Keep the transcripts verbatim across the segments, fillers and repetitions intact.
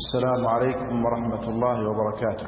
السلام عليكم ورحمة الله وبركاته.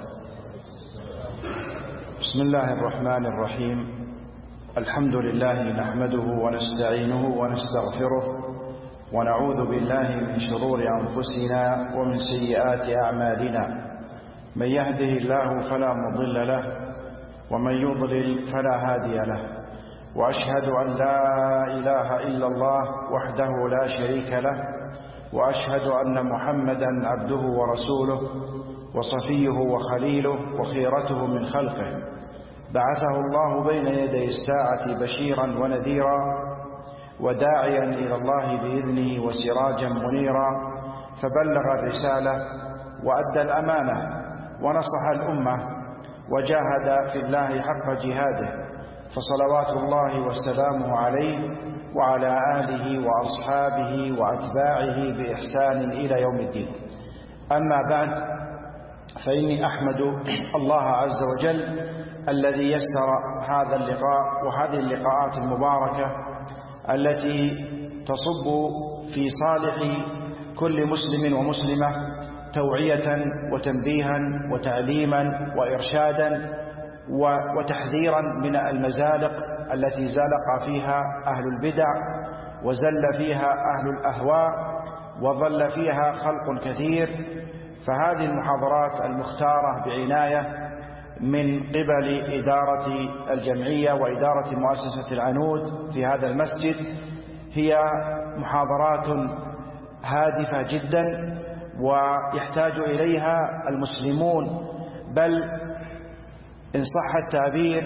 بسم الله الرحمن الرحيم. الحمد لله نحمده ونستعينه ونستغفره ونعوذ بالله من شرور أنفسنا ومن سيئات أعمالنا. من يهده الله فلا مضل له ومن يضلل فلا هادي له، وأشهد أن لا إله إلا الله وحده لا شريك له، وأشهد أن محمدا عبده ورسوله وصفيه وخليله وخيرته من خلقه، بعثه الله بين يدي الساعة بشيرا ونذيرا وداعيا إلى الله بإذنه وسراجا منيرا، فبلغ الرسالة وأدى الأمانة ونصح الأمة وجاهد في الله حق جهاده، فصلوات الله وسلامه عليه وعلى آله وأصحابه وأتباعه بإحسان إلى يوم الدين. أما بعد، فإني أحمد الله عز وجل الذي يسر هذا اللقاء وهذه اللقاءات المباركة التي تصب في صالح كل مسلم ومسلمة توعية وتنبيها وتعليما وإرشادا وتحذيرا من المزالق التي زلق فيها أهل البدع وزل فيها أهل الأهواء وضل فيها خلق كثير. فهذه المحاضرات المختارة بعناية من قبل إدارة الجمعية وإدارة مؤسسة العنود في هذا المسجد هي محاضرات هادفة جدا، ويحتاج إليها المسلمون، بل إن صح التعبير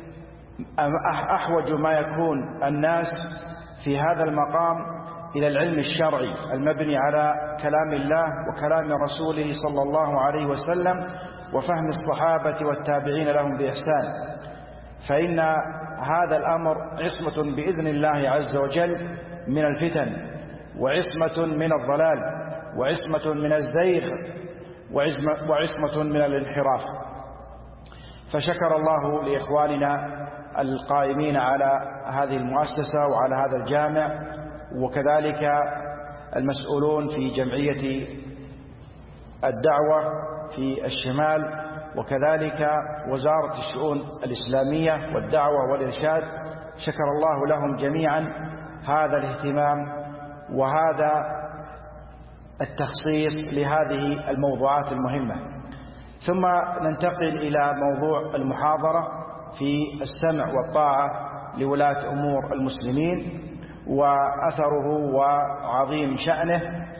أحوج ما يكون الناس في هذا المقام إلى العلم الشرعي المبني على كلام الله وكلام رسوله صلى الله عليه وسلم وفهم الصحابة والتابعين لهم بإحسان، فإن هذا الأمر عصمة بإذن الله عز وجل من الفتن، وعصمة من الضلال، وعصمة من الزيغ، وعصمة من الانحراف. فشكر الله لإخواننا القائمين على هذه المؤسسة وعلى هذا الجامع، وكذلك المسؤولون في جمعية الدعوة في الشمال، وكذلك وزارة الشؤون الإسلامية والدعوة والإرشاد. شكر الله لهم جميعا هذا الاهتمام وهذا التخصيص لهذه الموضوعات المهمة. ثم ننتقل إلى موضوع المحاضرة في السمع والطاعة لولاة أمور المسلمين وأثره وعظيم شأنه.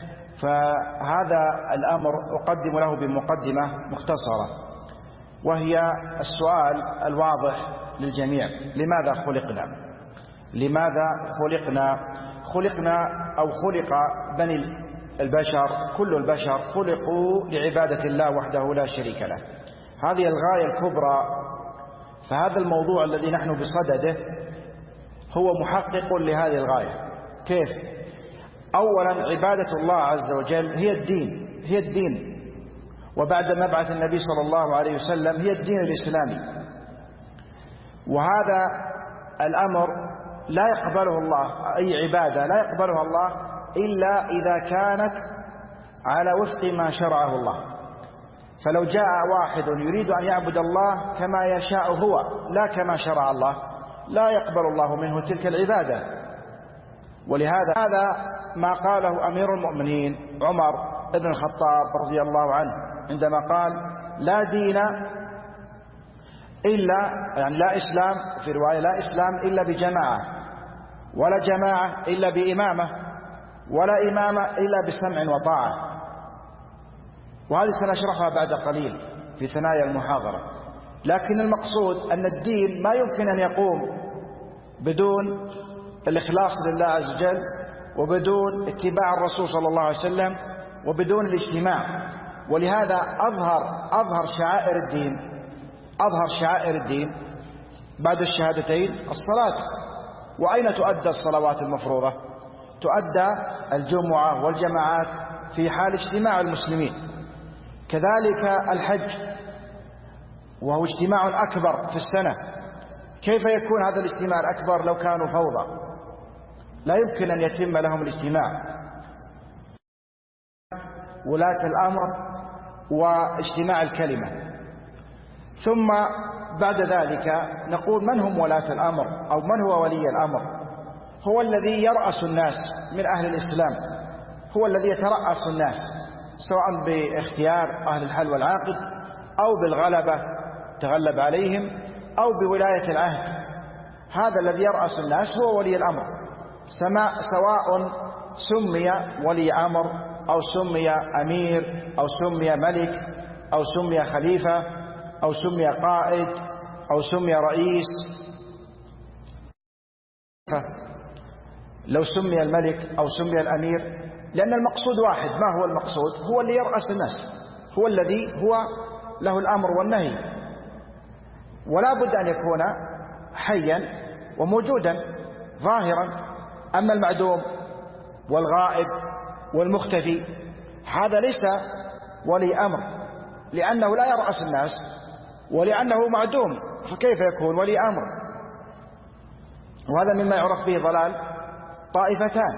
فهذا الأمر أقدم له بمقدمة مختصرة، وهي السؤال الواضح للجميع: لماذا خلقنا؟ لماذا خلقنا؟ خلقنا أو خلق بني البشر، كل البشر خلقوا لعبادة الله وحده لا شريك له. هذه الغاية الكبرى. فهذا الموضوع الذي نحن بصدده هو محقق لهذه الغاية. كيف؟ أولا، عبادة الله عز وجل هي الدين، هي الدين، وبعد مبعث النبي صلى الله عليه وسلم هي الدين الإسلامي. وهذا الأمر لا يقبله الله، أي عبادة لا يقبلها الله إلا إذا كانت على وفق ما شرعه الله. فلو جاء واحد يريد أن يعبد الله كما يشاء هو لا كما شرع الله، لا يقبل الله منه تلك العبادة. ولهذا هذا ما قاله أمير المؤمنين عمر بن الخطاب رضي الله عنه عندما قال: لا دين إلا، يعني لا إسلام، في رواية لا إسلام إلا بجماعة، ولا جماعة إلا بإمامة، ولا إمامة إلا بسمع وطاعة. وهذه سنشرحها بعد قليل في ثنايا المحاضرة. لكن المقصود أن الدين ما يمكن أن يقوم بدون الإخلاص لله عز وجل، وبدون اتباع الرسول صلى الله عليه وسلم، وبدون الاجتماع. ولهذا أظهر أظهر شعائر الدين أظهر شعائر الدين بعد الشهادتين الصلاة. وأين تؤدى الصلوات المفروضة؟ تؤدى الجمعة والجماعات في حال اجتماع المسلمين. كذلك الحج، وهو اجتماع أكبر في السنة. كيف يكون هذا الاجتماع الأكبر لو كانوا فوضى؟ لا يمكن أن يتم لهم الاجتماع. ولاة الأمر واجتماع الكلمة. ثم بعد ذلك نقول من هم ولاة الأمر أو من هو ولي الأمر؟ هو الذي يرأس الناس من أهل الإسلام، هو الذي يترأس الناس سواء باختيار أهل الحل والعقد أو بالغلبة تغلب عليهم أو بولاية العهد. هذا الذي يرأس الناس هو ولي الأمر، سواء سمي ولي أمر أو سمي أمير أو سمي ملك أو سمي خليفة أو سمي قائد أو سمي رئيس. لو سمي الملك أو سمي الأمير، لأن المقصود واحد. ما هو المقصود؟ هو اللي يرأس الناس، هو الذي هو له الأمر والنهي، ولا بد أن يكون حيا وموجودا ظاهرا. أما المعدوم والغائب والمختفي هذا ليس ولي أمر، لأنه لا يرأس الناس ولأنه معدوم، فكيف يكون ولي أمر؟ وهذا مما يعرف به ضلال طائفتان،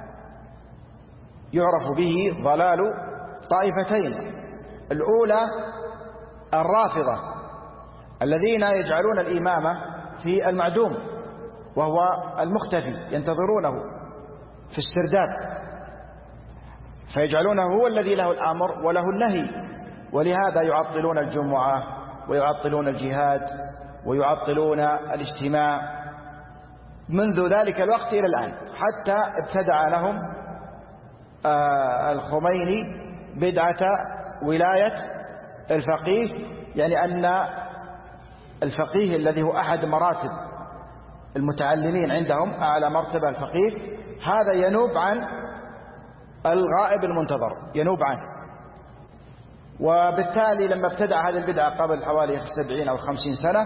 يعرف به ضلال طائفتين. الأولى الرافضة الذين يجعلون الإمامة في المعدوم وهو المختفي، ينتظرونه في السرداب، فيجعلونه هو الذي له الأمر وله النهي، ولهذا يعطلون الجمعة ويعطلون الجهاد ويعطلون الاجتماع منذ ذلك الوقت إلى الآن، حتى ابتدع لهم آه الخميني بدعة ولاية الفقيه، يعني أن الفقيه الذي هو أحد مراتب المتعلمين عندهم، أعلى مرتبة الفقيه، هذا ينوب عن الغائب المنتظر، ينوب عنه. وبالتالي لما ابتدع هذه البدعة قبل حوالي سبعين أو خمسين سنة،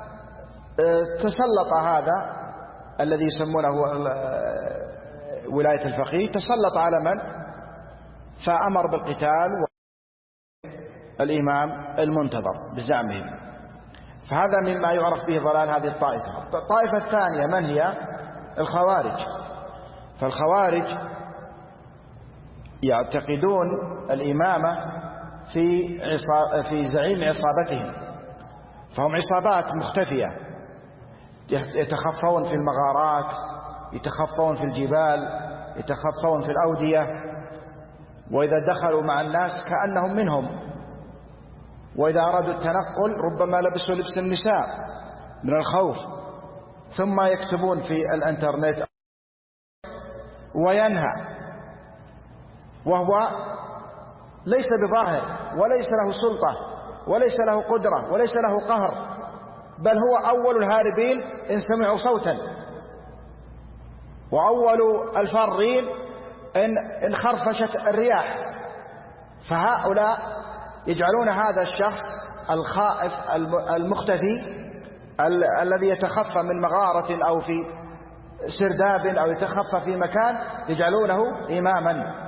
تسلط هذا الذي يسمونه ولاية الفقيه، تسلط على من؟ فأمر بالقتال والإمام المنتظر بزعمهم. فهذا مما يعرف به ضلال هذه الطائفة. الطائفة الثانية من هي؟ الخوارج. فالخوارج يعتقدون الإمامة في عصا... في زعيم عصابتهم، فهم عصابات مختفية، يتخفون في المغارات، يتخفون في الجبال، يتخفون في الأودية، وإذا دخلوا مع الناس كأنهم منهم، وإذا أرادوا التنقل ربما لبسوا لبس النساء من الخوف، ثم يكتبون في الانترنت وينهى، وهو ليس بظاهر وليس له سلطة وليس له قدرة وليس له قهر، بل هو أول الهاربين إن سمعوا صوتا، وأول الفارين إن, إن خرفشت الرياح. فهؤلاء يجعلون هذا الشخص الخائف المختفي ال الذي يتخفى من مغارة أو في سرداب أو يتخفى في مكان، يجعلونه إماما،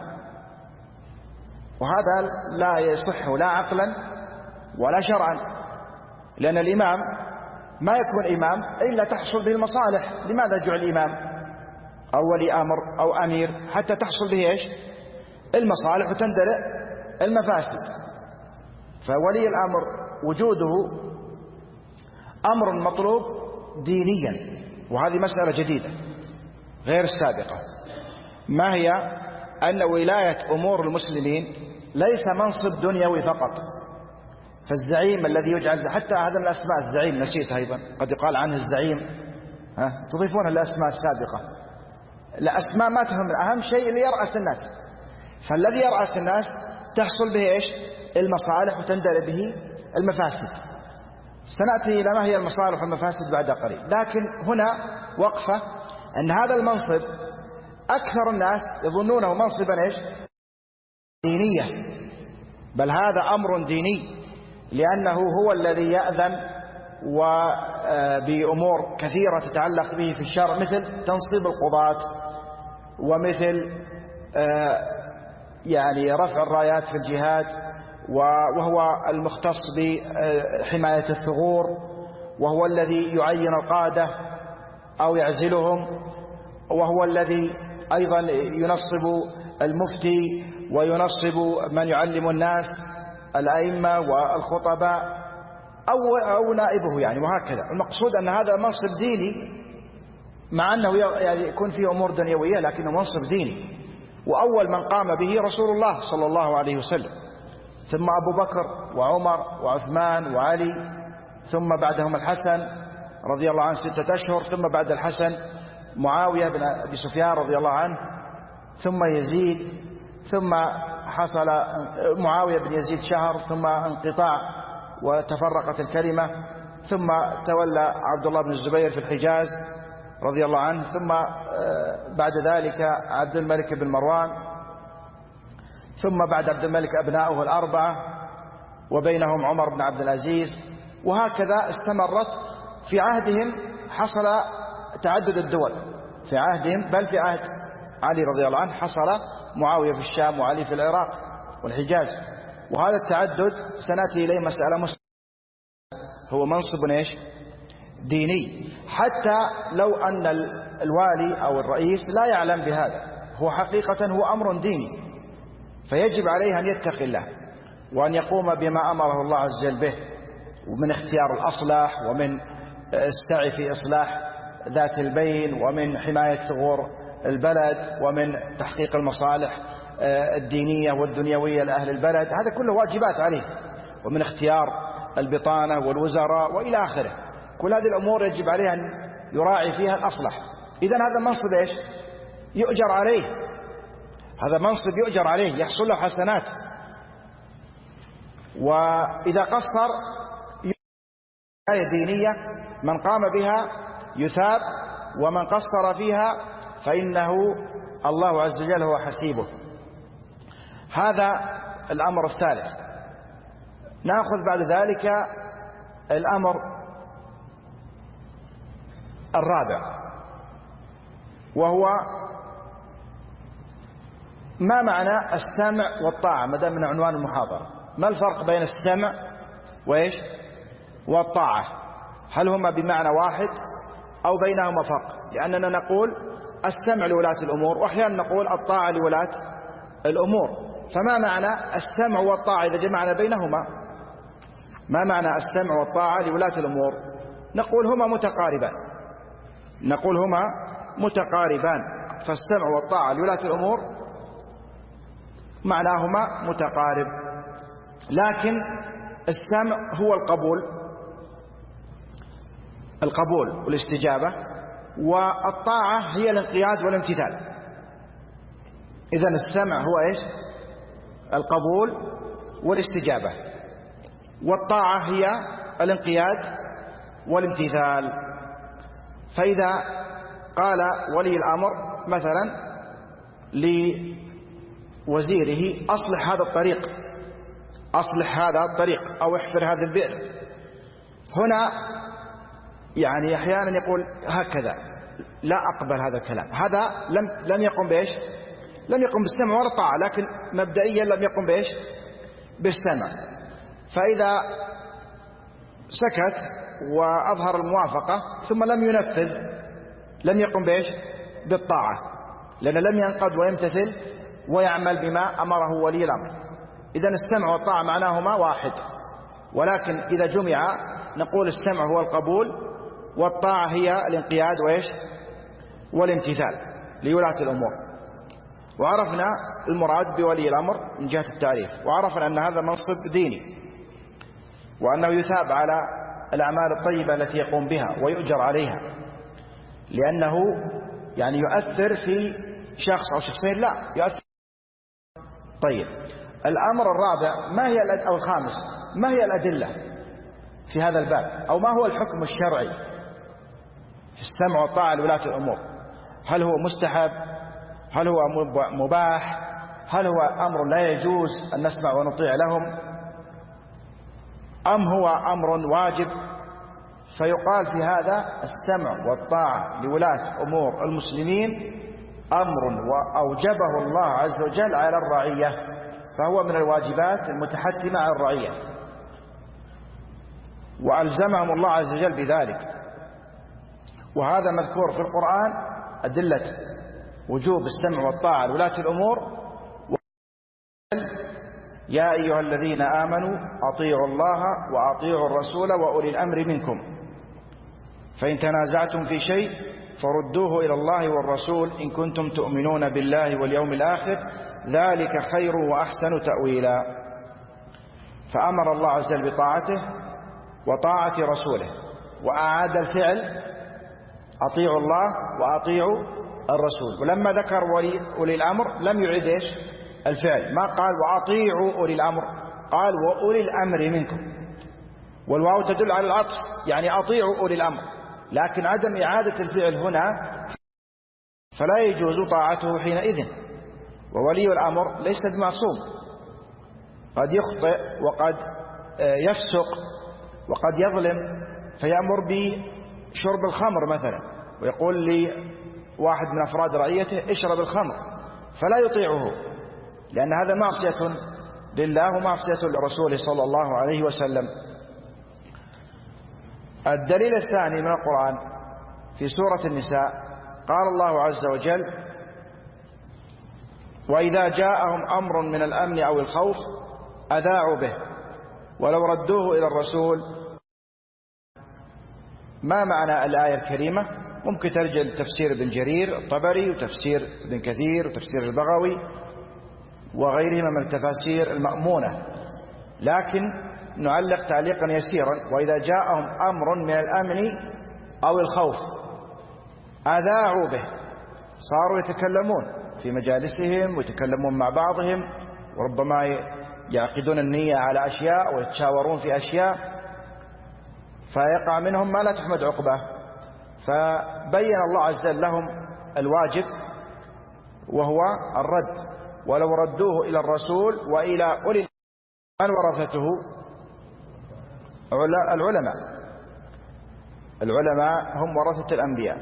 وهذا لا يصح لا عقلا ولا شرعا، لأن الإمام ما يكون إمام إلا تحصل به المصالح. لماذا جعل إمام أو ولي أمر أو أمير؟ حتى تحصل به إيش؟ المصالح وتندرئ المفاسد. فولي الأمر وجوده أمر مطلوب دينيا، وهذه مسألة جديدة غير السابقة. ما هي؟ أن ولاية أمور المسلمين ليس منصب دنيوي فقط. فالزعيم الذي يجعل، حتى هذا من الأسماء الزعيم نسيت أيضا، قد يقال عنه الزعيم، ها تضيفون الأسماء السابقة. الأسماء ما تهم، أهم شيء اللي يرأس الناس. فالذي يرأس الناس تحصل به إيش؟ المصالح وتندرئ به المفاسد. سنأتي إلى ما هي المصالح والمفاسد بعد قليل، لكن هنا وقفة أن هذا المنصب أكثر الناس يظنونه منصبا إيش؟ دينية، بل هذا أمر ديني، لأنه هو الذي يأذن وبأمور كثيرة تتعلق به في الشرع، مثل تنصيب القضاة، ومثل يعني رفع الرايات في الجهاد، وهو المختص بحماية الثغور، وهو الذي يعين القادة أو يعزلهم، وهو الذي أيضا ينصب المفتي وينصب من يعلم الناس الأئمة والخطباء أو, أو نائبه يعني، وهكذا. المقصود أن هذا منصب ديني، مع أنه يعني يكون فيه أمور دنيوية لكنه منصب ديني. وأول من قام به رسول الله صلى الله عليه وسلم، ثم أبو بكر وعمر وعثمان وعلي، ثم بعدهم الحسن رضي الله عنه ستة أشهر، ثم بعد الحسن معاوية بن أبي سفيان رضي الله عنه، ثم يزيد، ثم حصل معاوية بن يزيد شهر، ثم انقطاع وتفرقت الكلمة، ثم تولى عبد الله بن الزبير في الحجاز رضي الله عنه، ثم بعد ذلك عبد الملك بن مروان، ثم بعد عبد الملك أبناؤه الأربعة، وبينهم عمر بن عبد العزيز، وهكذا استمرت. في عهدهم حصل تعدد الدول، في عهدهم بل في عهد علي رضي الله عنه حصل معاوية في الشام وعلي في العراق والحجاز. وهذا التعدد سنأتي إليه مسألة مسلمة، هو منصب إيش؟ ديني، حتى لو أن الوالي أو الرئيس لا يعلم بهذا، هو حقيقة هو أمر ديني، فيجب عليه أن يتقي الله وأن يقوم بما أمره الله عز وجل به، ومن اختيار الأصلح، ومن السعي في إصلاح ذات البين، ومن حماية ثغور البلد، ومن تحقيق المصالح الدينية والدنيوية لأهل البلد. هذا كله واجبات عليه، ومن اختيار البطانة والوزراء وإلى آخره. كل هذه الأمور يجب عليه أن يراعي فيها الأصلح. إذن هذا منصب إيش؟ يؤجر عليه، هذا منصب يؤجر عليه، يحصل له حسنات. وإذا قصر آية دينية من قام بها يثاب، ومن قصر فيها فإنه الله عز وجل هو حسيبه. هذا الأمر الثالث. نأخذ بعد ذلك الأمر الرابع، وهو ما معنى السمع والطاعة. ما دام من عنوان المحاضرة، ما الفرق بين السمع وإيش والطاعة؟ هل هما بمعنى واحد أو بينهما فرق؟ لأننا نقول السمع لولاة الأمور، وأحيانا نقول الطاعة لولاة الأمور. فما معنى السمع والطاعة إذا جمعنا بينهما؟ ما معنى السمع والطاعة لولاة الأمور؟ نقول هما متقاربان، نقول هما متقاربان. فالسمع والطاعة لولاة الأمور معناهما متقارب، لكن السمع هو القبول القبول والاستجابة، والطاعة هي الانقياد والامتثال. إذن السمع هو إيش؟ القبول والاستجابة، والطاعة هي الانقياد والامتثال. فإذا قال ولي الأمر مثلا لوزيره أصلح هذا الطريق، أصلح هذا الطريق، أو احفر هذا البئر، هنا يعني أحيانا يقول هكذا، لا أقبل هذا الكلام، هذا لم لم يقم بإيش؟ لم يقم بالسمع ولا الطاعة، لكن مبدئيا لم يقم بإيش؟ بالسمع. فإذا سكت وأظهر الموافقة ثم لم ينفذ، لم يقم بإيش؟ بالطاعة، لأنه لم ينقد ويمتثل ويعمل بما أمره ولي الأمر. إذن السمع والطاعة معناهما واحد، ولكن إذا جمع نقول السمع هو القبول، والطاعة هي الانقياد وإيش؟ والامتثال لولاة الأمور. وعرفنا المراد بولي الأمر من جهة التعريف، وعرفنا أن هذا منصب ديني، وأنه يثاب على الأعمال الطيبة التي يقوم بها ويؤجر عليها، لأنه يعني يؤثر في شخص أو شخصين، لا يؤثر. طيب، الأمر الرابع ما هي أو الخامس ما هي الأدلة في هذا الباب، أو ما هو الحكم الشرعي في السمع والطاعة لولاة الأمور؟ هل هو مستحب؟ هل هو مباح؟ هل هو أمر لا يجوز أن نسمع ونطيع لهم، أم هو أمر واجب؟ فيقال في هذا السمع والطاعة لولاة أمور المسلمين أمر وأوجبه الله عز وجل على الرعية، فهو من الواجبات المتحتمة على الرعية، وألزمهم الله عز وجل بذلك. وهذا مذكور في القرآن أدلة وجوب السمع والطاعة لولاة الأمور. يا أيها الذين آمنوا أطيعوا الله وأطيعوا الرسول وأولي الأمر منكم فإن تنازعتم في شيء فردوه إلى الله والرسول إن كنتم تؤمنون بالله واليوم الآخر ذلك خير وأحسن تأويلا. فأمر الله عز وجل بطاعته وطاعة رسوله، وأعاد الفعل أطيعوا الله وأطيعوا الرسول. ولما ذكر أولي الأمر لم يعيد إيش الفعل، ما قال وأطيعوا أولي الأمر، قال وأولي الأمر منكم، والواو تدل على العطف، يعني أطيعوا أولي الأمر، لكن عدم إعادة الفعل هنا فلا يجوز طاعته حينئذ. وولي الأمر ليس بمعصوم، قد يخطئ وقد يفسق وقد يظلم، فيأمر بشرب الخمر مثلا ويقول لي واحد من أفراد رعيته اشرب الخمر، فلا يطيعه، لأن هذا معصية لله ومعصية لرسوله صلى الله عليه وسلم. الدليل الثاني من القرآن في سورة النساء قال الله عز وجل وإذا جاءهم أمر من الأمن أو الخوف أذاعوا به ولو ردوه إلى الرسول. ما معنى الآية الكريمة؟ ممكن ترجع لتفسير ابن جرير الطبري وتفسير ابن كثير وتفسير البغوي وغيرهما من التفاسير المأمونة، لكن نعلق تعليقا يسيرا. وإذا جاءهم أمر من الأمن أو الخوف أذاعوا به، صاروا يتكلمون في مجالسهم ويتكلمون مع بعضهم، وربما يعقدون النية على أشياء ويتشاورون في أشياء، فيقع منهم ما لا تحمد عقباه. فبين الله عز وجل لهم الواجب وهو الرد، ولو ردوه إلى الرسول وإلى أولي من ورثته العلماء. العلماء هم ورثة الأنبياء،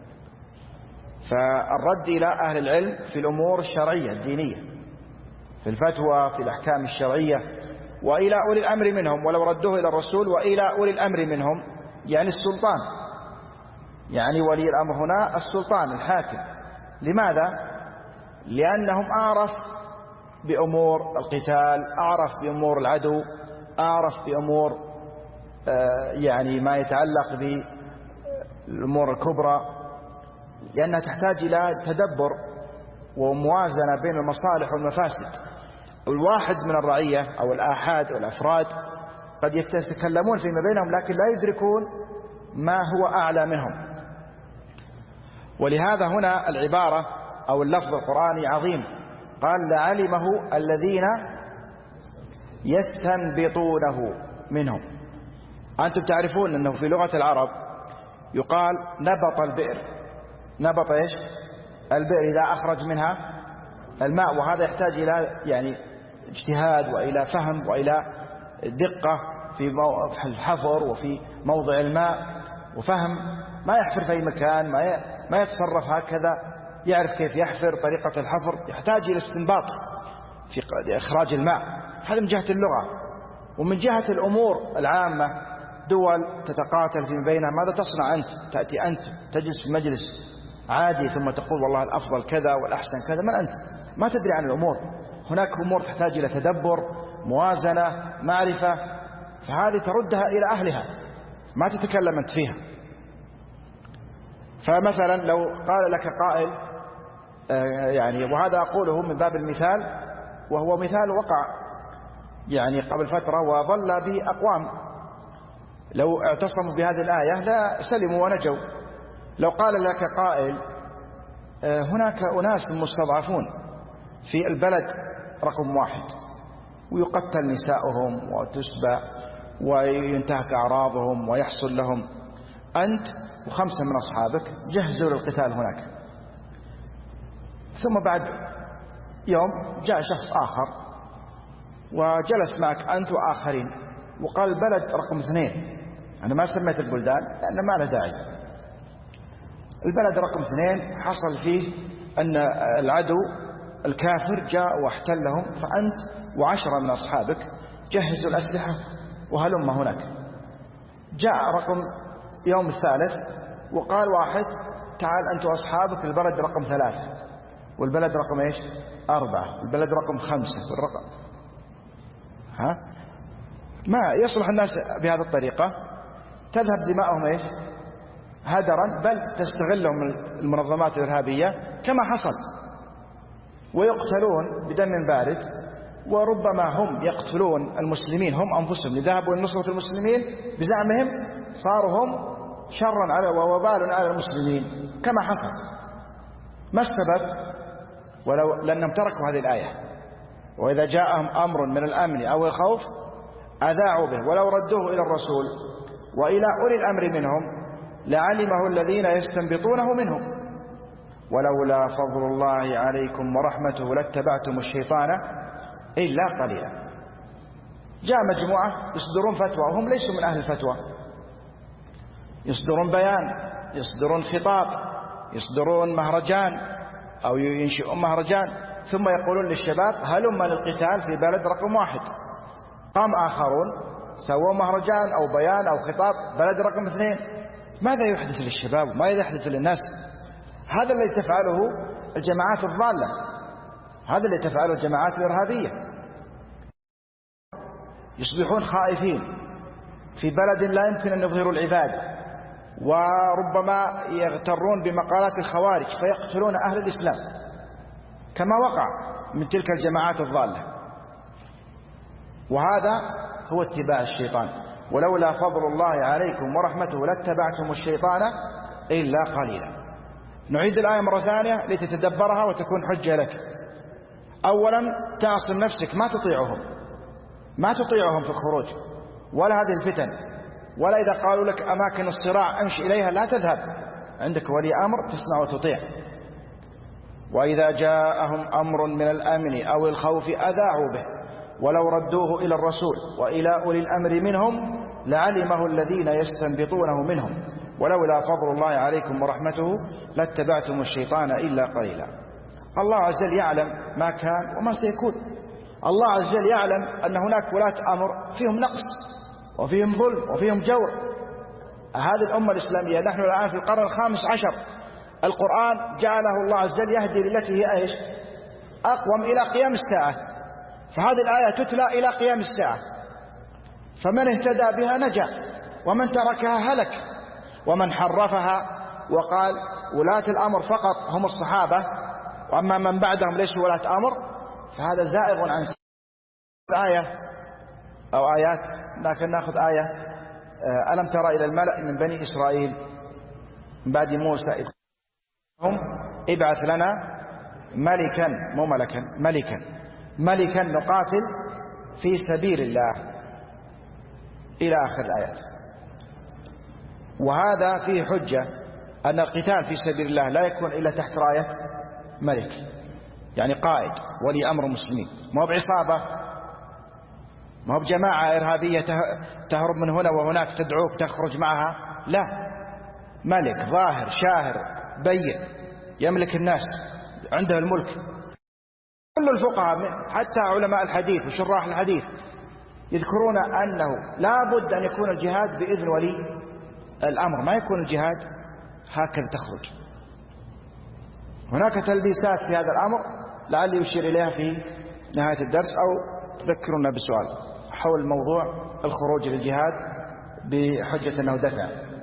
فالرد إلى أهل العلم في الأمور الشرعية الدينية، في الفتوى، في الأحكام الشرعية، وإلى أولي الأمر منهم. ولو ردوه إلى الرسول وإلى أولي الأمر منهم يعني السلطان، يعني ولي الأمر هنا السلطان الحاكم. لماذا؟ لأنهم أعرف بأمور القتال، أعرف بأمور العدو، أعرف بأمور يعني ما يتعلق بالأمور الكبرى، لأنها تحتاج إلى تدبر وموازنة بين المصالح والمفاسد. الواحد من الرعية أو الآحاد والأفراد قد يتكلمون فيما بينهم لكن لا يدركون ما هو أعلى منهم. ولهذا هنا العبارة أو اللفظ القرآني عظيم، قال لعلمه الذين يستنبطونه منهم. أنتم تعرفون أنه في لغة العرب يقال نبط البئر. نبط إيش؟ البئر إذا أخرج منها الماء، وهذا يحتاج إلى يعني اجتهاد وإلى فهم وإلى دقة في الحفر وفي موضع الماء، وفهم ما يحفر في أي مكان، ما ما يتصرف هكذا، يعرف كيف يحفر، طريقة الحفر، يحتاج إلى استنباط في إخراج الماء. هذا من جهة اللغة. ومن جهة الأمور العامة، دول تتقاتل فيما بينها، ماذا تصنع أنت؟ تأتي أنت تجلس في مجلس عادي ثم تقول والله الأفضل كذا والأحسن كذا، من أنت؟ ما تدري عن الأمور. هناك أمور تحتاج إلى تدبر، موازنة، معرفة، فهذه تردها إلى أهلها، ما تتكلم أنت فيها. فمثلا لو قال لك قائل يعني، وهذا أقوله من باب المثال، وهو مثال وقع يعني قبل فترة وظل به أقوام لو اعتصموا بهذه الآية لا سلموا ونجوا. لو قال لك قائل هناك أناس مستضعفون في البلد رقم واحد ويقتل نساؤهم وتسبى وينتهك أعراضهم ويحصل لهم، أنت وخمسة من أصحابك جهزوا للقتال هناك. ثم بعد يوم جاء شخص آخر وجلس معك أنت وآخرين وقال البلد رقم اثنين، أنا ما سميت البلدان لأن ما له داعي، البلد رقم اثنين حصل فيه أن العدو الكافر جاء واحتلهم، فأنت وعشرة من أصحابك جهزوا الأسلحة وهلم هناك. جاء رقم يوم الثالث وقال واحد تعال أنت وأصحابك البلد رقم ثلاثة والبلد رقم إيش أربعة، البلد رقم خمسة، والرقم ها ما يصلح الناس بهذه الطريقة، تذهب دماؤهم إيش هدرا، بل تستغلهم المنظمات الإرهابية كما حصل، ويقتلون بدم بارد، وربما هم يقتلون المسلمين هم أنفسهم لذهبوا لنصرة المسلمين بزعمهم، صاروا هم شرا على ووبال على المسلمين كما حصل. ما السبب؟ ولو لأنهم تركوا هذه الآية: وإذا جاءهم أمر من الأمن أو الخوف أذاعوا به ولو ردوه إلى الرسول وإلى أولي الأمر منهم لعلمه الذين يستنبطونه منهم ولولا فضل الله عليكم ورحمته لاتبعتم الشيطان إلا قليلا. جاء مجموعة يصدرون فتوى وهم ليسوا من أهل الفتوى، يصدرون بيان، يصدرون خطاب، يصدرون مهرجان أو ينشئون مهرجان، ثم يقولون للشباب هلم للقتال في بلد رقم واحد. قام آخرون سووا مهرجان أو بيان أو خطاب بلد رقم اثنين. ماذا يحدث للشباب وماذا يحدث للناس؟ هذا الذي تفعله الجماعات الضالة، هذا الذي تفعله الجماعات الإرهابية. يصبحون خائفين في بلد لا يمكن أن يظهروا العبادة، وربما يغترون بمقالات الخوارج فيقتلون أهل الإسلام كما وقع من تلك الجماعات الضالة. وهذا هو اتباع الشيطان. ولولا فضل الله عليكم ورحمته لاتبعتم الشيطان إلا قليلا. نعيد الآية مرة ثانية لتتدبرها وتكون حجة لك. أولا تعصم نفسك، ما تطيعهم، ما تطيعهم في الخروج ولا هذه الفتن، ولا إذا قالوا لك أماكن الصراع أمشي إليها لا تذهب، عندك ولي أمر تسمع وتطيع. وإذا جاءهم أمر من الأمن أو الخوف أذاعوا به ولو ردوه إلى الرسول وإلى أولي الأمر منهم لعلمه الذين يستنبطونه منهم ولولا فضل الله عليكم ورحمته لاتبعتم الشيطان إلا قليلا. الله عز وجل يعلم ما كان وما سيكون. الله عز وجل يعلم أن هناك ولاة أمر فيهم نقص وفيهم ظلم وفيهم جور. هذه الأمة الإسلامية نحن الآن في القرن الخامس عشر، القرآن جعله الله عز وجل يهدي للتي هي إيش أقوم إلى قيام الساعة، فهذه الآية تتلى إلى قيام الساعة، فمن اهتدى بها نجا ومن تركها هلك، ومن حرفها وقال ولاة الأمر فقط هم الصحابة وأما من بعدهم ليسوا ولاة أمر فهذا زائغ عن الآية أو آيات. لكن نأخذ آية: ألم ترى إلى الملأ من بني إسرائيل من بعد موسى هم ابعث لنا ملكا، مو ملكا، ملكا ملكا نقاتل في سبيل الله إلى آخر الآيات. وهذا فيه حجة أن القتال في سبيل الله لا يكون إلا تحت راية ملك، يعني قائد ولي أمر المسلمين، ما هو بعصابة، ما هو بجماعة إرهابية تهرب من هنا وهناك تدعوك تخرج معها، لا، ملك ظاهر شاهر بين يملك الناس، عنده الملك. كل الفقهاء حتى علماء الحديث وشراح الحديث يذكرون أنه لا بد أن يكون الجهاد بإذن ولي الأمر، ما يكون الجهاد هكذا تخرج. هناك تلبيسات في هذا الأمر لعلي يشير إليها في نهاية الدرس أو تذكرنا بسؤال حول موضوع الخروج للجهاد بحجة أنه دفع.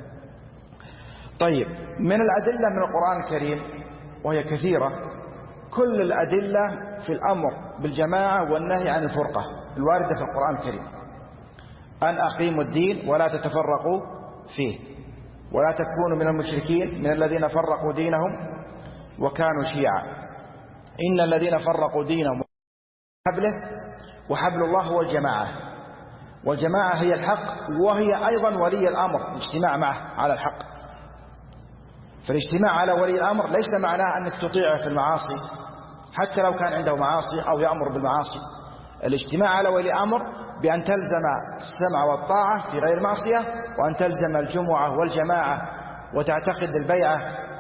طيب، من الأدلة من القرآن الكريم وهي كثيرة، كل الأدلة في الأمر بالجماعة والنهي عن الفرقة الواردة في القرآن الكريم، أن أقيموا الدين ولا تتفرقوا فيه ولا تكونوا من المشركين من الذين فرقوا دينهم وكانوا شيعا، إن الذين فرقوا دينهم حبله وحبل الله هو الجماعة، والجماعة هي الحق وهي أيضا ولي الأمر، الاجتماع معه على الحق. فالاجتماع على ولي الأمر ليس معناه أنك تطيعه في المعاصي حتى لو كان عنده معاصي أو يأمر بالمعاصي. الاجتماع على ولي الأمر بأن تلزم السمع والطاعة في غير معصية، وأن تلزم الجمعة والجماعة وتعتقد البيعة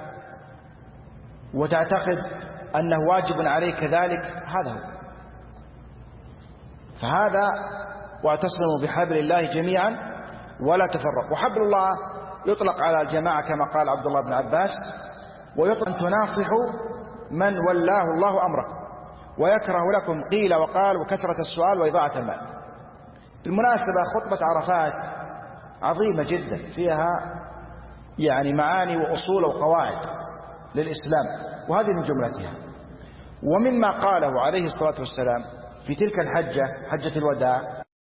وتعتقد أنه واجب عليك ذلك، هذا هو. فهذا واعتصموا بحبل الله جميعا ولا تفرقوا. وحبل الله يطلق على الجماعة كما قال عبد الله بن عباس، ويطلق أن تناصحوا من ولاه الله أمركم، ويكره لكم قيل وقال وكثرة السؤال وإضاعة المال. بالمناسبة خطبة عرفات عظيمة جدا، فيها يعني معاني وأصول وقواعد للإسلام، وهذه من جملتها. ومما قاله عليه الصلاة والسلام في تلك الحجة، حجة الوداع،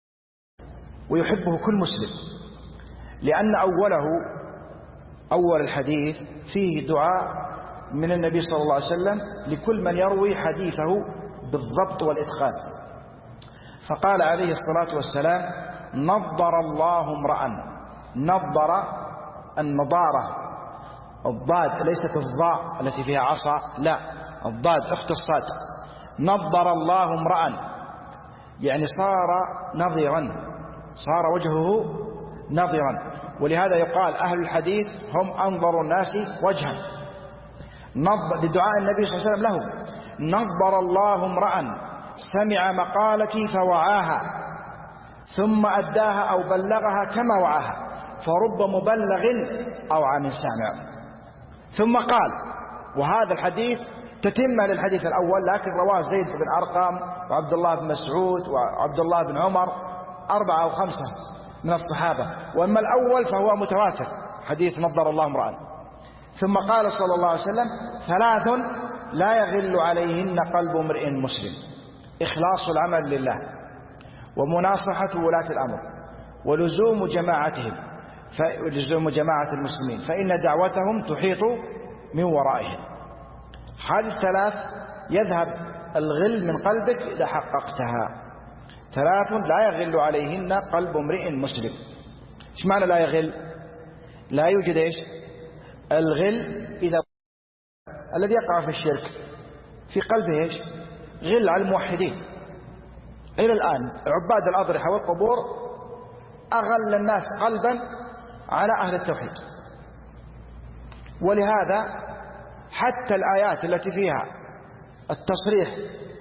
ويحبه كل مسلم، لأن أوله أول الحديث فيه دعاء من النبي صلى الله عليه وسلم لكل من يروي حديثه بالضبط والإتقان. فقال عليه الصلاة والسلام: نضر الله امرأ، نضر النضارة، الضاد ليست الضاء التي فيها عصا، لا، الضاد أخت الصاد. نضر الله امرأ يعني صار نظرا، صار وجهه نظرا، ولهذا يقال أهل الحديث هم أنظر الناس وجها. نض لدعاء النبي صلى الله عليه وسلم له: نضر الله امرأ سمع مقالتي فوعاها ثم أداها أو بلغها كما وعاها، فرب مبلغ أوعى من سامع. ثم قال، وهذا الحديث تتمة للحديث الأول، لكن رواه زيد بن أرقم وعبد الله بن مسعود وعبد الله بن عمر، أربعة أو خمسة من الصحابة. وأما الأول فهو متواتر، حديث نضر الله امرأ. ثم قال صلى الله عليه وسلم: ثلاث لا يغل عليهن قلب امرئ مسلم: إخلاص العمل لله، ومناصحة ولاة الأمر، ولزوم جماعتهم، ولزوم جماعة المسلمين، فإن دعوتهم تحيط من ورائهم. هذه الثلاث يذهب الغل من قلبك إذا حققتها. ثلاث لا يغل عليهن قلب امرئ مسلم. ايش معنى لا يغل؟ لا يوجد ايش؟ الغل إذا الذي يقع في الشرك في قلبه ايش؟ غل على الموحدين. إلى الآن عباد الأضرحة والقبور أغل الناس قلبا على أهل التوحيد. ولهذا حتى الآيات التي فيها التصريح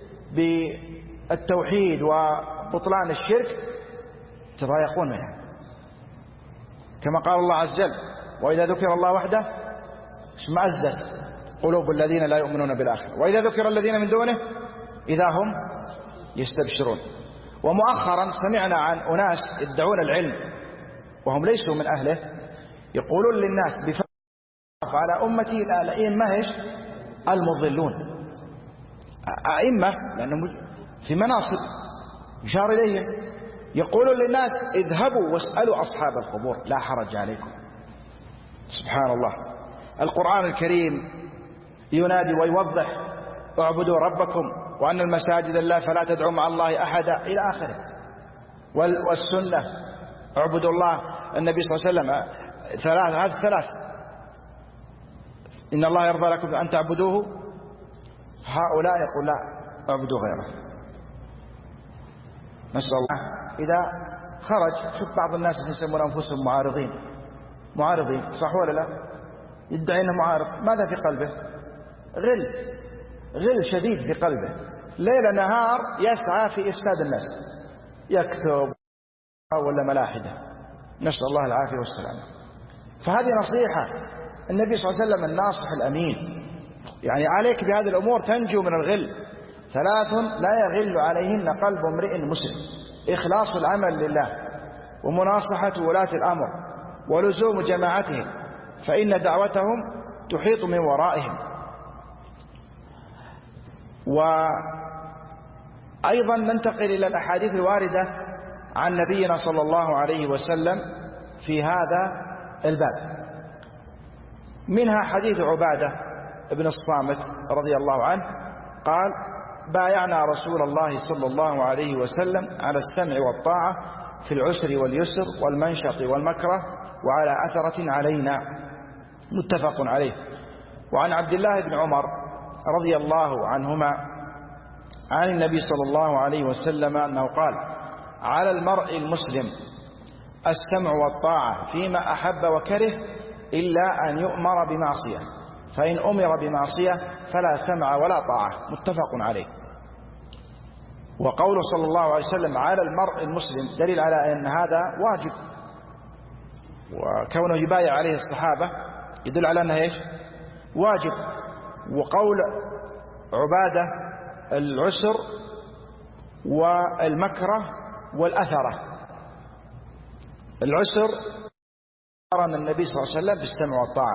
بالتوحيد وبطلان الشرك تضايقون منها، كما قال الله عز وجل: وإذا ذكر الله وحده اشمأزت قلوب الذين لا يؤمنون بالآخرة، وإذا ذكر الذين من دونه إذا هم يستبشرون. ومؤخرا سمعنا عن أناس يدعون العلم وهم ليسوا من أهله، يقولون للناس بفضل على أمتي الأئمة إيش؟ المضلون، أئمة لأنهم في مناصب يشار إليهم، يقولون للناس: اذهبوا واسألوا أصحاب القبور لا حرج عليكم. سبحان الله. القرآن الكريم ينادي ويوضح: اعبدوا ربكم وأن المساجد لله فلا تدعوا مع الله أحدا إلى آخره. والسنة اعبدوا الله، النبي صلى الله عليه وسلم ثلاث، هذه الثلاث: إن الله يرضى لكم أن تعبدوه. هؤلاء يقول: لا، اعبدوا غيره. نسأل الله. إذا خرج، شوف بعض الناس يسمون أنفسهم معارضين، معارضين صح ولا لا؟ يدعي أنه معارض، ماذا في قلبه؟ غل، غل شديد في قلبه، ليل نهار يسعى في إفساد الناس، يكتب ولا ملاحدة، نسأل الله العافية والسلامة. فهذه نصيحة النبي صلى الله عليه وسلم الناصح الأمين، يعني عليك بهذه الأمور تنجو من الغل. ثلاث لا يغل عليهن قلب امرئ مسلم: إخلاص العمل لله، ومناصحة ولاة الأمر، ولزوم جماعتهم، فإن دعوتهم تحيط من ورائهم. وأيضا ننتقل إلى الأحاديث الواردة عن نبينا صلى الله عليه وسلم في هذا الباب. منها حديث عبادة بن الصامت رضي الله عنه قال: بايعنا رسول الله صلى الله عليه وسلم على السمع والطاعة في العسر واليسر والمنشط والمكره وعلى أثرة علينا، متفق عليه. وعن عبد الله بن عمر رضي الله عنهما عن النبي صلى الله عليه وسلم أنه قال: على المرء المسلم السمع والطاعة فيما أحب وكره إلا أن يؤمر بمعصية، فإن أمر بمعصية فلا سمع ولا طاعة، متفق عليه. وقوله صلى الله عليه وسلم على المرء المسلم دليل على أن هذا واجب، وكونه يبايع عليه الصحابة يدل على أنه إيش؟ واجب. وقول عبادة العسر والمكره والأثرة. العسر قرن النبي صلى الله عليه وسلم بالسمع والطاعة.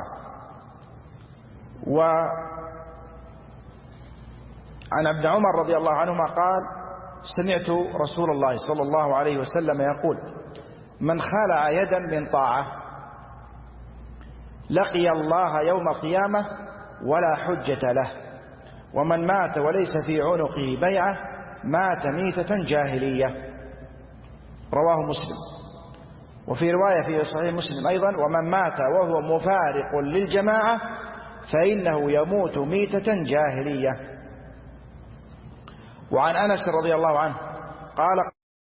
وعن ابن عمر رضي الله عنهما قال: سمعت رسول الله صلى الله عليه وسلم يقول: من خلع يدا من طاعة لقي الله يوم القيامة ولا حجة له، ومن مات وليس في عنقه بيعة مات ميتة جاهلية. رواه مسلم. وفي رواية في صحيح مسلم أيضا: ومن مات وهو مفارق للجماعة فإنه يموت ميتة جاهلية. وعن أنس رضي الله عنه قال: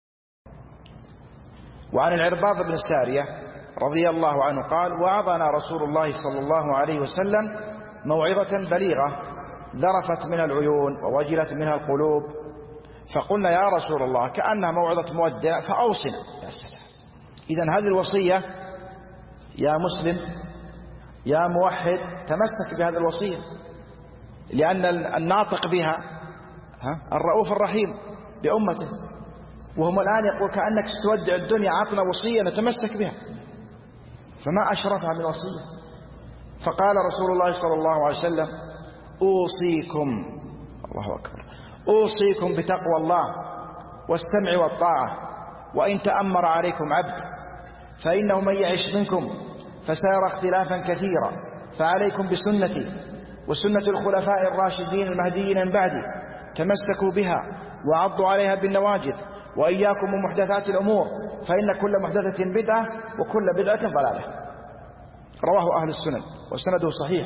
وعن العرباض بن السارية رضي الله عنه قال: وعظنا رسول الله صلى الله عليه وسلم موعظة بليغة ذرفت من العيون ووجلت منها القلوب، فقلنا: يا رسول الله كأنها موعظة مودع فأوصنا. يا سلام. إذن هذه الوصية يا مسلم يا موحد تمسك بهذه الوصية، لأن الناطق بها الرؤوف الرحيم بأمته، وهم الآن يقول كأنك ستودع الدنيا، عطنا وصية نتمسك بها، فما أشرفها من وصية. فقال رسول الله صلى الله عليه وسلم: أوصيكم، الله أكبر، أوصيكم بتقوى الله والسمع والطاعة، وإن تأمر عليكم عبد، فإنه من يعش منكم فسيرى اختلافا كثيرا، فعليكم بسنتي وسنة الخلفاء الراشدين المهديين من بعدي، تمسكوا بها وعضوا عليها بالنواجذ، وإياكم ومحدثات الأمور، فإن كل محدثة بدعة وكل بدعة ضلالة. رواه أهل السنن وسنده صحيح.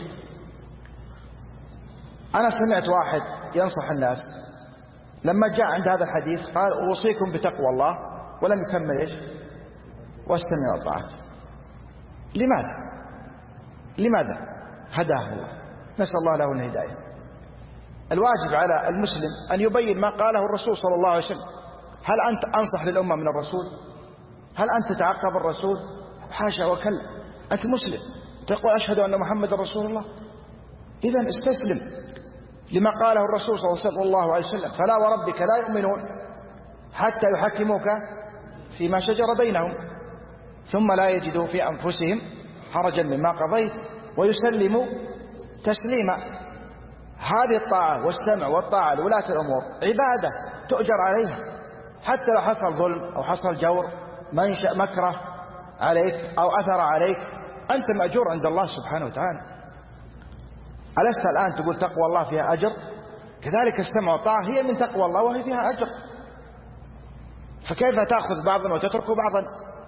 أنا سمعت واحد ينصح الناس لما جاء عند هذا الحديث قال: أوصيكم بتقوى الله، ولم يكمل إيش؟ والسمع والطاعة. لماذا؟ لماذا؟ هداه الله، نسأل الله له الهداية. الواجب على المسلم أن يبين ما قاله الرسول صلى الله عليه وسلم. هل أنت أنصح للأمة من الرسول؟ هل أنت تعقب الرسول؟ حاشا وكلا، أنت مسلم تقول: أشهد أن محمد رسول الله. إذن استسلم لما قاله الرسول صلى الله عليه وسلم: فلا وربك لا يؤمنون حتى يحكموك فيما شجر بينهم ثم لا يجدوا في أنفسهم حرجا مما قضيت ويسلموا تسليما. هذه الطاعة والسمع والطاعة لولاة الأمور عبادة تؤجر عليها، حتى لو حصل ظلم أو حصل جور، منشأ مكره عليك أو أثر عليك، أنت مأجور عند الله سبحانه وتعالى. ألست الآن تقول تقوى الله فيها أجر؟ كذلك السمع والطاعة هي من تقوى الله وهي فيها أجر، فكيف تأخذ بعضا وتترك بعضا؟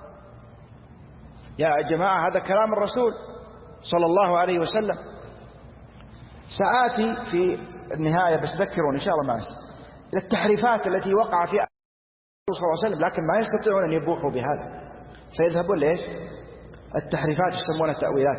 يا جماعة هذا كلام الرسول صلى الله عليه وسلم. سآتي في النهاية بس ذكرون إن شاء الله ما أنسى التحريفات التي وقع فيها الرسول صلى الله عليه وسلم، لكن ما يستطيعون أن يبوحوا بهذا، فيذهبون ليش؟ التحريفات يسمونها التأويلات.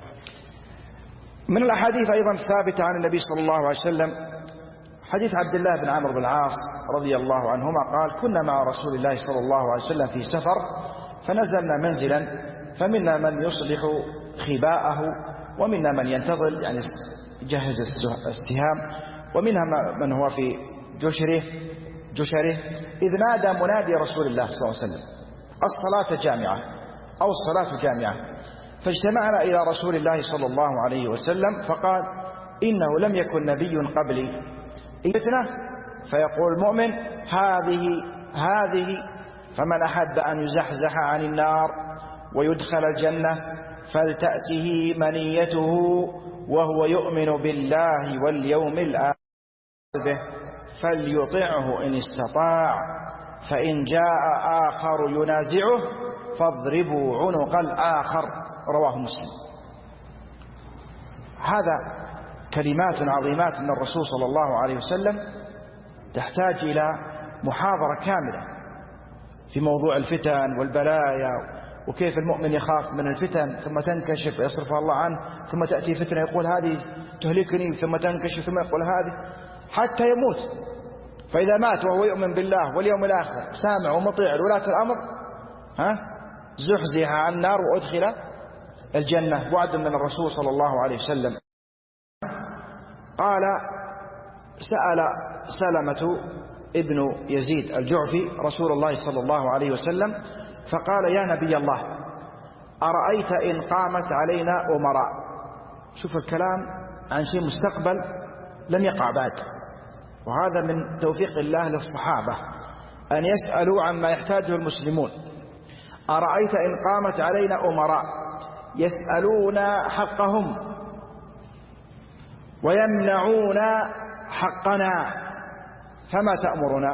من الأحاديث أيضا ثابتة عن النبي صلى الله عليه وسلم حديث عبد الله بن عمرو بن العاص رضي الله عنهما قال: كنا مع رسول الله صلى الله عليه وسلم في سفر فنزلنا منزلا، فمنا من يصلح خباءه ومنا من ينتظر يعني يجهز السهام، ومنها من هو في جشره جشره إذ نادى منادي رسول الله صلى الله عليه وسلم: الصلاة جامعة أو الصلاة جامعة. فاجتمعنا إلى رسول الله صلى الله عليه وسلم فقال: إنه لم يكن نبي قبلي إيتنا فيقول المؤمن: هذه هذه فمن أحب أن يزحزح عن النار ويدخل الجنة فلتأته منيته وهو يؤمن بالله واليوم الآخر به فليطعه إن استطاع، فإن جاء آخر ينازعه فاضربوا عنق الآخر. رواه مسلم. هذا كلمات عظيمات من الرسول صلى الله عليه وسلم تحتاج إلى محاضرة كاملة في موضوع الفتن والبلايا، وكيف المؤمن يخاف من الفتن ثم تنكشف ويصرفها الله عنه، ثم تأتي فتنة يقول هذه تهلكني، ثم تنكشف ثم يقول هذه، حتى يموت. فإذا مات وهو يؤمن بالله واليوم الآخر سامع ومطيع لولاة الأمر ها زحزح عن النار وأدخل الجنة، وعد من الرسول صلى الله عليه وسلم. قال سأل سلمة ابن يزيد الجعفي رسول الله صلى الله عليه وسلم فقال: يا نبي الله، أرأيت إن قامت علينا أمراء. شوف الكلام عن شيء مستقبل لم يقع بعد، وهذا من توفيق الله للصحابة أن يسألوا عما يحتاجه المسلمون. أرأيت إن قامت علينا أمراء يسألون حقهم ويمنعون حقنا فما تأمرنا؟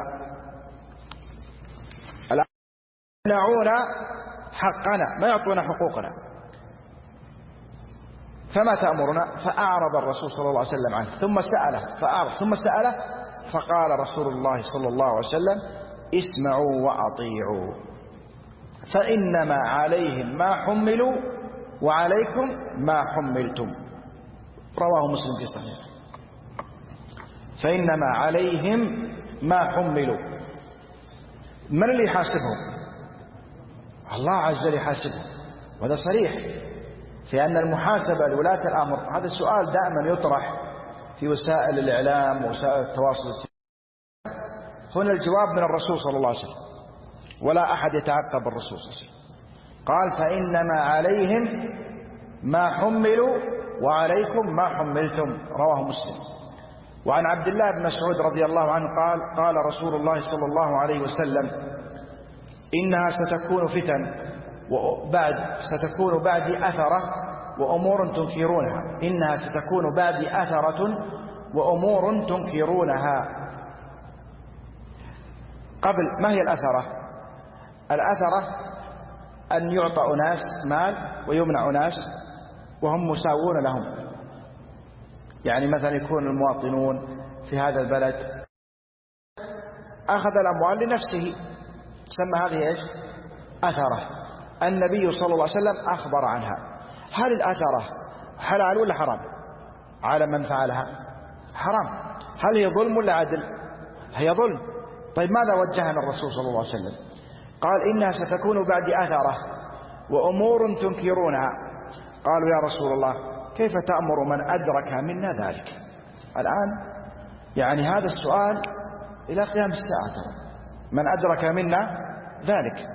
يمنعون حقنا، ما يعطون حقوقنا، فما تأمرنا؟ فأعرض الرسول صلى الله عليه وسلم عنه، ثم سأله فأعرض ثم سأله، فقال رسول الله صلى الله عليه وسلم: اسمعوا وأطيعوا، فإنما عليهم ما حملوا وعليكم ما حملتم. رواه مسلم في صحيح. فإنما عليهم ما حملوا. من اللي يحاسبهم؟ الله عز وجل يحاسبهم، وهذا صريح في أن المحاسبة لولاة الأمر. هذا السؤال دائما يطرح في وسائل الإعلام ووسائل التواصل الاجتماعي. هنا الجواب من الرسول صلى الله عليه وسلم، ولا أحد يتعقب الرسول صلى الله عليه وسلم. قال: فإنما عليهم ما حملوا وعليكم ما حملتم. رواه مسلم. وعن عبد الله بن مسعود رضي الله عنه قال: قال رسول الله صلى الله عليه وسلم: إنها ستكون فتن وبعد ستكون بعدي أثرة وأمور تنكرونها. إنها ستكون بعدي أثرة وأمور تنكرونها. قبل، ما هي الأثرة؟ الأثرة أن يعطى أناس مال ويمنع أناس وهم مساوون لهم. يعني مثلا يكون المواطنون في هذا البلد أخذ الأموال لنفسه، تسمى هذه إيش؟ أثرة. النبي صلى الله عليه وسلم أخبر عنها. هل الأثرة حلال ولا حرام على من فعلها؟ حرام. هل هي ظلم ولا عدل؟ هي ظلم. طيب ماذا وجهنا الرسول صلى الله عليه وسلم؟ قال: إنها ستكون بعد أثرة وأمور تنكرونها. قالوا: يا رسول الله، كيف تأمر من أدرك منا ذلك؟ الآن يعني هذا السؤال إلى قيام الساعة، من أدرك منا ذلك.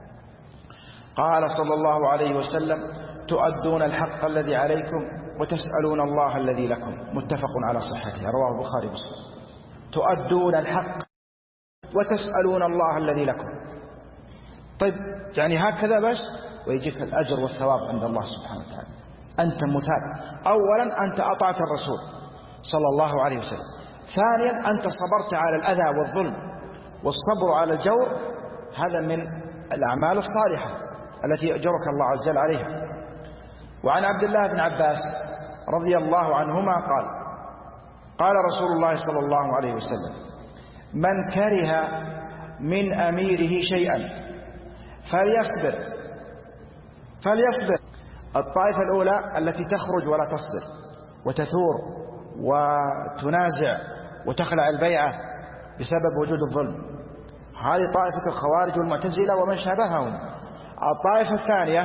قال صلى الله عليه وسلم: تؤدون الحق الذي عليكم وتسألون الله الذي لكم. متفق على صحته، رواه البخاري ومسلم. تؤدون الحق وتسألون الله الذي لكم. طيب يعني هكذا بس ويجيك الأجر والثواب عند الله سبحانه وتعالى. أنت مثال. أولا أنت أطعت الرسول صلى الله عليه وسلم. ثانيا أنت صبرت على الأذى والظلم، والصبر على الجور هذا من الأعمال الصالحة التي أجرك الله عز وجل عليها. وعن عبد الله بن عباس رضي الله عنهما قال: قال رسول الله صلى الله عليه وسلم: من كره من أميره شيئا فليصبر فليصبر. الطائفة الأولى التي تخرج ولا تصبر وتثور وتنازع وتخلع البيعة بسبب وجود الظلم، هذه طائفة الخوارج والمعتزلة ومن شابههم. الطائفة الثانية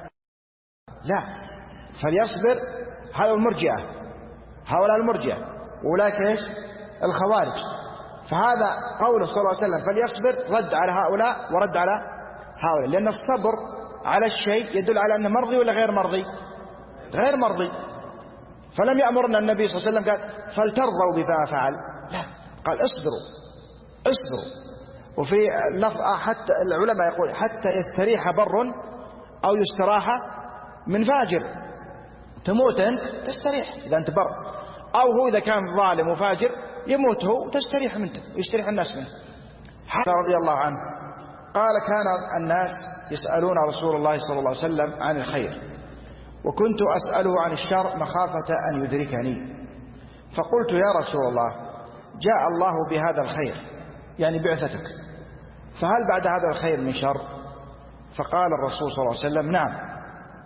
لا، فليصبر، هؤلاء المرجئة، هؤلاء المرجئة وأولئك إيش؟ الخوارج. فهذا قوله صلى الله عليه وسلم فليصبر رد على هؤلاء ورد على هؤلاء، لأن الصبر على الشيء يدل على أنه مرضي ولا غير مرضي؟ غير مرضي. فلم يأمرنا النبي صلى الله عليه وسلم قال فلترضوا بما فعل، لا، قال اصبروا اصبروا. وفي لفظ حتى العلماء يقول حتى يستريح بر أو يستراح من فاجر. تموت أنت تستريح إذا أنت بر، أو هو إذا كان ظالم وفاجر يموت هو تستريح منه ويستريح الناس منه. حتى رضي الله عنه قال: كان الناس يسألون رسول الله صلى الله عليه وسلم عن الخير، وكنت أسأله عن الشر مخافة أن يدركني، فقلت: يا رسول الله، جاء الله بهذا الخير، يعني بعثتك، فهل بعد هذا الخير من شر؟ فقال الرسول صلى الله عليه وسلم: نعم.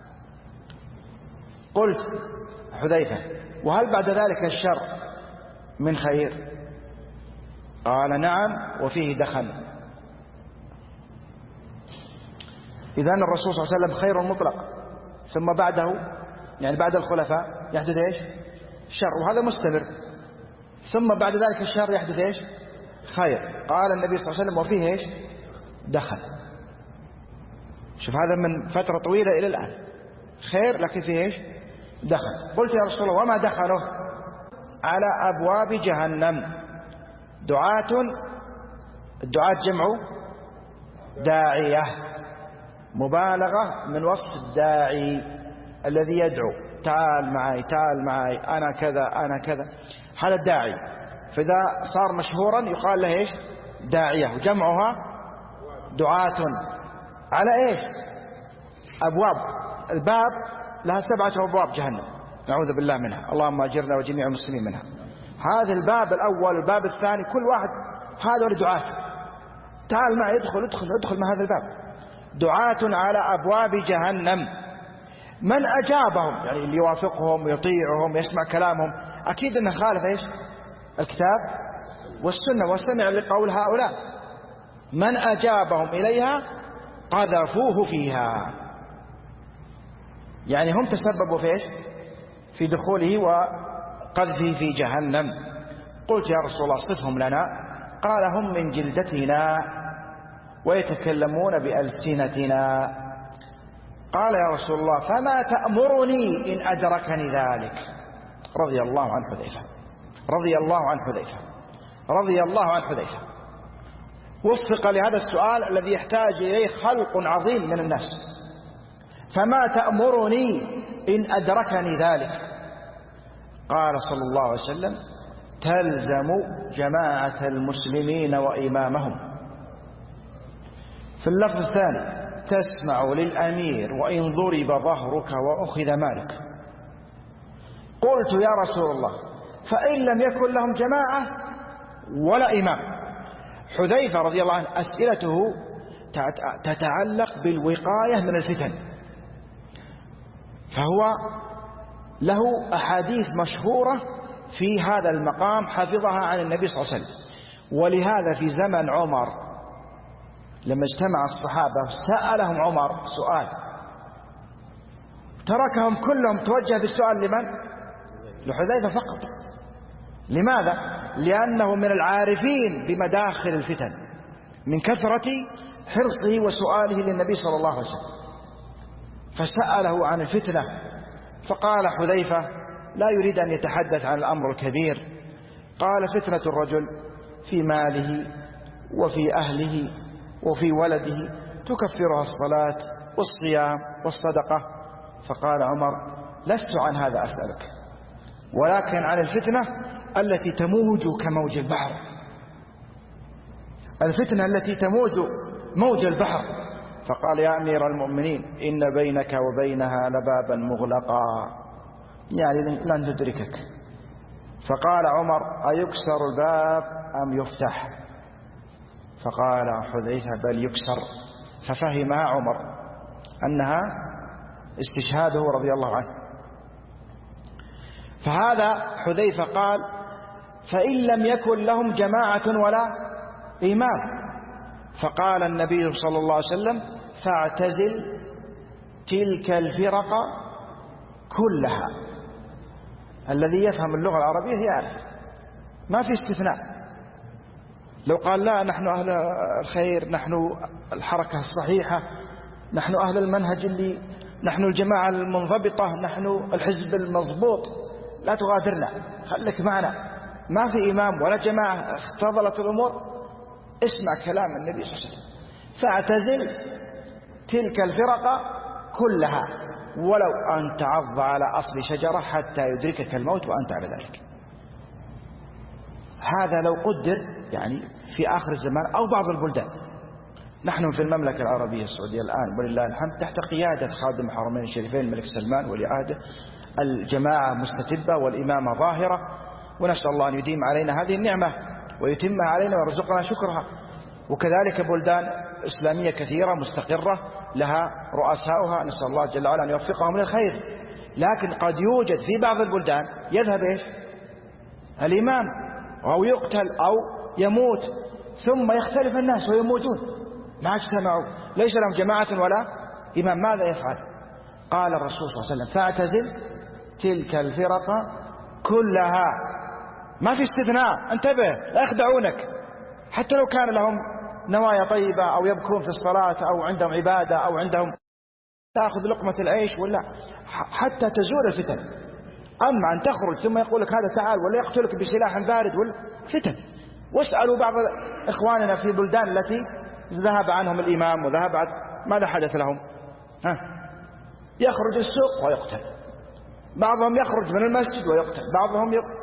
قلت: حذيفة: وهل بعد ذلك الشر من خير؟ قال: نعم، وفيه دخل. إذن الرسول صلى الله عليه وسلم خير مطلق، ثم بعده يعني بعد الخلفاء يحدث إيش؟ شر، وهذا مستمر. ثم بعد ذلك الشهر يحدث إيش؟ خير. قال النبي صلى الله عليه وسلم وفيه إيش؟ دخل. شوف هذا من فترة طويلة إلى الآن خير، لكن فيه إيش؟ دخل. قلت يا رسول الله وما دخله؟ على أبواب جهنم دعاة. الدعاة جمع داعية، مبالغة من وصف الداعي الذي يدعو، تعال معي تعال معي أنا كذا أنا كذا، هذا الداعي. فإذا صار مشهورا يقال له إيش؟ داعية. وجمعها دعاة على إيش؟ أبواب. الباب لها سبعة أبواب جهنم، نعوذ بالله منها، اللهم أجرنا وجميع المسلمين منها. هذا الباب الأول، الباب الثاني، كل واحد هذا دعاة، تعال معي ادخل ادخل ادخل من هذا الباب. دعاة على أبواب جهنم من أجابهم، يعني اللي يوافقهم ويطيعهم يسمع كلامهم، أكيد أنه خالف إيش؟ الكتاب والسنة واستمع لقول هؤلاء. من أجابهم إليها قذفوه فيها، يعني هم تسببوا في إيش؟ في دخوله وقذفه في جهنم. قلت يا رسول الله صفهم لنا. قال هم من جلدتنا ويتكلمون بألسنتنا. قال يا رسول الله فما تأمرني إن أدركني ذلك؟ رضي الله عن حذيفة رضي الله عن حذيفة رضي الله عن حذيفة. وفق لهذا السؤال الذي يحتاج إليه خلق عظيم من الناس. فما تأمرني إن أدركني ذلك؟ قال صلى الله عليه وسلم تلزم جماعة المسلمين وإمامهم. في اللفظ الثاني تسمع للأمير وإن ضرب ظهرك وأخذ مالك. قلت يا رسول الله فإن لم يكن لهم جماعة ولا إمام؟ حذيفة رضي الله عنه أسئلته تتعلق بالوقاية من الفتن، فهو له أحاديث مشهورة في هذا المقام حفظها عن النبي صلى الله عليه وسلم. ولهذا في زمن عمر لما اجتمع الصحابة سألهم عمر سؤال، تركهم كلهم توجه بالسؤال لمن؟ لحذيفة فقط. لماذا؟ لأنه من العارفين بمداخل الفتن من كثرة حرصه وسؤاله للنبي صلى الله عليه وسلم. فسأله عن الفتنة فقال حذيفة لا يريد أن يتحدث عن الأمر الكبير. قال فتنة الرجل في ماله وفي أهله وفي ولده تكفرها الصلاة والصيام والصدقة. فقال عمر لست عن هذا أسألك، ولكن عن الفتنة التي تموج كموج البحر، الفتنة التي تموج موج البحر. فقال يا أمير المؤمنين إن بينك وبينها لبابا مغلقا، يعني لن تدركك. فقال عمر أيكسر الباب أم يفتح؟ فقال حذيفة بل يكسر. ففهمها عمر أنها استشهاده رضي الله عنه. فهذا حذيفة قال فإن لم يكن لهم جماعة ولا إمام. فقال النبي صلى الله عليه وسلم فاعتزل تلك الفرق كلها. الذي يفهم اللغة العربية يعرف ما في استثناء. لو قال لا نحن أهل الخير، نحن الحركة الصحيحة، نحن أهل المنهج اللي نحن الجماعة المنضبطة، نحن الحزب المضبوط، لا تغادرنا، خليك معنا، ما في إمام ولا جماعة، اختضلت الأمور، اسمع كلام النبي صلى الله عليه وسلم فاعتزل تلك الفرق كلها ولو أن تعض على أصل شجرة حتى يدركك الموت وأنت على ذلك. هذا لو قدر يعني في آخر الزمان أو بعض البلدان. نحن في المملكة العربية السعودية الآن ولله الحمد تحت قيادة خادم الحرمين الشريفين الملك سلمان ولي عهده الجماعة مستتبة والإمامة ظاهرة، ونسأل الله أن يديم علينا هذه النعمة ويتمها علينا ويرزقنا شكرها. وكذلك بلدان إسلامية كثيرة مستقرة لها رؤساؤها، نسأل الله جل وعلا أن يوفقهم للخير. لكن قد يوجد في بعض البلدان يذهب إيش؟ الإمام أو يقتل أو يموت ثم يختلف الناس ويموتون ما اجتمعوا، ليس لهم جماعة ولا إمام. ماذا يفعل؟ قال الرسول صلى الله عليه وسلم فاعتزل تلك الفرق كلها ما في استثناء، انتبه لا يخدعونك، حتى لو كان لهم نوايا طيبة أو يبكون في الصلاة أو عندهم عبادة أو عندهم تأخذ لقمة العيش ولا حتى تزول الفتن. أما أن تخرج ثم يقول لك هذا تعال ولا يقتلك بسلاح بارد ولا فتن. واسألوا بعض إخواننا في بلدان التي ذهب عنهم الإمام وذهب عن ماذا حدث لهم؟ ها؟ يخرج السوق ويقتل، بعضهم يخرج من المسجد ويقتل، بعضهم يق...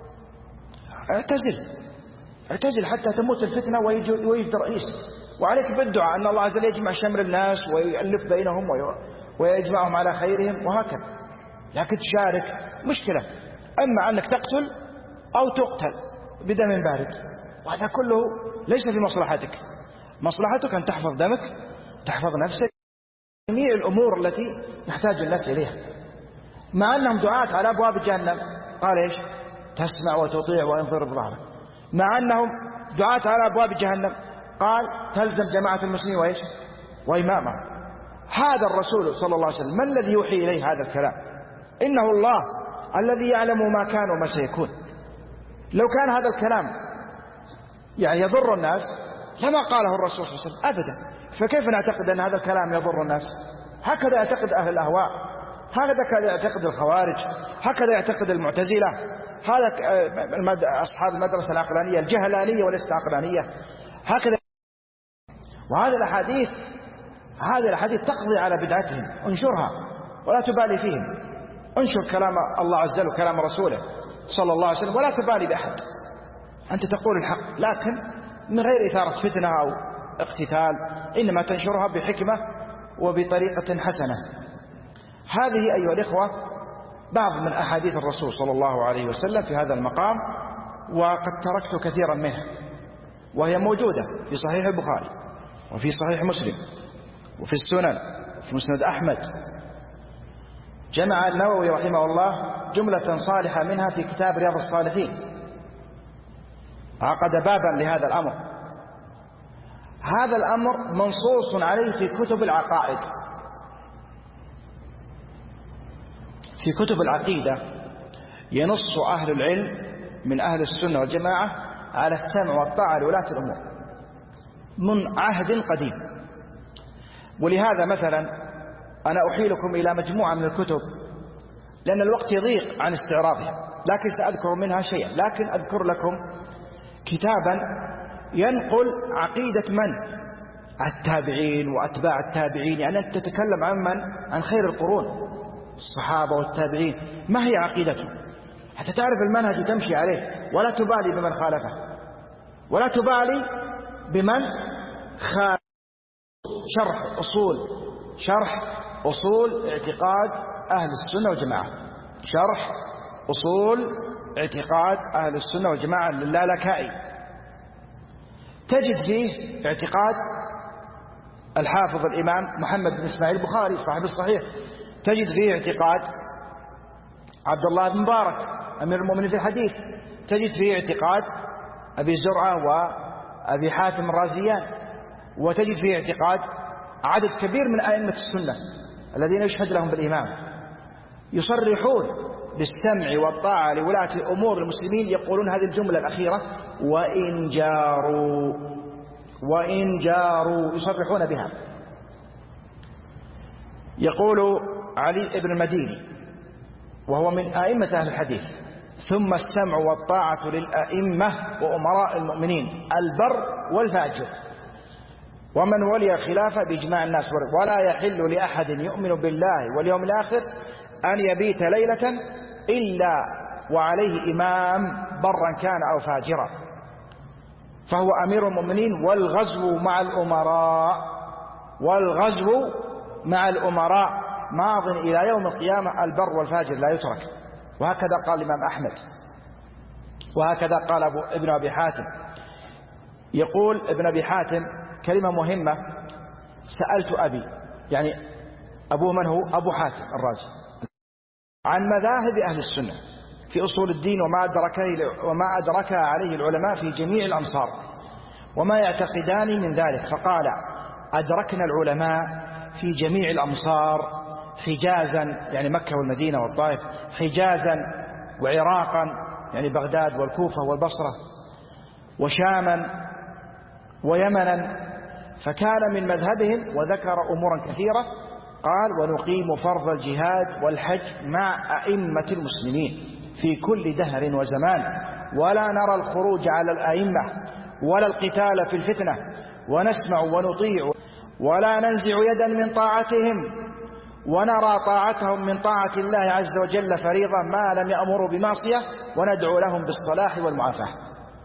اعتزل اعتزل حتى تموت الفتنة ويجد رئيس. وعليك بالدعاء أن الله عز وجل يجمع شمل الناس ويؤلف بينهم ويجمعهم على خيرهم وهكذا. لكن تشارك مشكلة، أما أنك تقتل أو تقتل بدم بارد، وهذا كله ليس في مصلحتك. مصلحتك أن تحفظ دمك، تحفظ نفسك، جميع الأمور التي نحتاج الناس إليها. مع أنهم دعاة على أبواب جهنم، قال إيش؟ تسمع وتطيع وينظر بظهرك. مع أنهم دعاة على أبواب جهنم، قال تلزم جماعة المسلمين وإيش؟ وإمامة. هذا الرسول صلى الله عليه وسلم من الذي يوحي إليه هذا الكلام؟ إنه الله الذي يعلم ما كان وما سيكون. لو كان هذا الكلام يعني يضر الناس لما قاله الرسول صلى الله عليه وسلم أبدا. فكيف نعتقد أن هذا الكلام يضر الناس؟ هكذا يعتقد أهل الأهواء، هكذا يعتقد الخوارج، هكذا يعتقد المعتزلة، هذا أصحاب المدرسة العقلانية الجهلانية وليست عقلانية، هكذا. وهذه الأحاديث هذه الأحاديث تقضي على بدعتهم، انشرها ولا تبالي فيهم. انشر كلام الله عز وجل وكلام رسوله صلى الله عليه وسلم ولا تبالي بأحد. أنت تقول الحق لكن من غير إثارة فتنة أو اقتتال، إنما تنشرها بحكمة وبطريقة حسنة. هذه أيها الإخوة بعض من أحاديث الرسول صلى الله عليه وسلم في هذا المقام، وقد تركت كثيرا منها، وهي موجودة في صحيح البخاري وفي صحيح مسلم وفي السنن في مسند أحمد. جمع النووي رحمه الله جملة صالحة منها في كتاب رياض الصالحين، عقد بابا لهذا الأمر. هذا الأمر منصوص عليه في كتب العقائد، في كتب العقيدة ينص أهل العلم من أهل السنة والجماعة على السمع والطاعة لولاة الأمور من عهد قديم. ولهذا مثلا أنا أحيلكم إلى مجموعة من الكتب لأن الوقت يضيق عن استعراضها، لكن سأذكر منها شيئا. لكن أذكر لكم كتابا ينقل عقيدة من؟ التابعين وأتباع التابعين. يعني أنت تتكلم عن من؟ عن خير القرون، الصحابة والتابعين. ما هي عقيدته حتى تعرف المنهج تمشي عليه، ولا تبالي بمن خالفه، ولا تبالي بمن خالف. شرح أصول شرح أصول اعتقاد أهل السنة والجماعة، شرح أصول اعتقاد أهل السنة والجماعة للالكائي. تجد فيه اعتقاد الحافظ الإمام محمد بن إسماعيل البخاري صاحب الصحيح، تجد فيه اعتقاد عبد الله بن مبارك أمير المؤمنين في الحديث، تجد فيه اعتقاد أبي زرعة وأبي حاتم الرازيان، وتجد فيه اعتقاد عدد كبير من أئمة السنة الذين يشهد لهم بالإمام، يصرحون بالسمع والطاعة لولاة أمور المسلمين. يقولون هذه الجملة الأخيرة وإن جاروا، وإن جاروا يصرحون بها. يقول علي بن المديني وهو من أئمة أهل الحديث: ثم السمع والطاعة للأئمة وأمراء المؤمنين البر والفاجر ومن ولي الخلافة بإجماع الناس، ولا يحل لأحد يؤمن بالله واليوم الآخر أن يبيت ليلة إلا وعليه إمام برا كان أو فاجرا، فهو أمير المؤمنين. والغزو مع الأمراء، والغزو مع الأمراء ماض إلى يوم القيامة، البر والفاجر لا يترك. وهكذا قال الإمام أحمد، وهكذا قال أبو ابن أبي حاتم. يقول ابن أبي حاتم كلمة مهمة: سألت أبي، يعني أبوه من هو؟ أبو حاتم الرازي، عن مذاهب أهل السنة في أصول الدين وما أدركه وما أدرك عليه العلماء في جميع الأمصار وما يعتقدان من ذلك، فقال: أدركنا العلماء في جميع الأمصار، حجازا يعني مكة والمدينة والطائف، حجازا وعراقا يعني بغداد والكوفة والبصرة وشاما ويمنا، فكان من مذهبهم وذكر أمورا كثيرة. قال: ونقيم فرض الجهاد والحج مع أئمة المسلمين في كل دهر وزمان، ولا نرى الخروج على الأئمة ولا القتال في الفتنة، ونسمع ونطيع ولا ننزع يدا من طاعتهم، ونرى طاعتهم من طاعة الله عز وجل فريضة ما لم يأمروا بمعصية، وندعو لهم بالصلاح والمعافاة.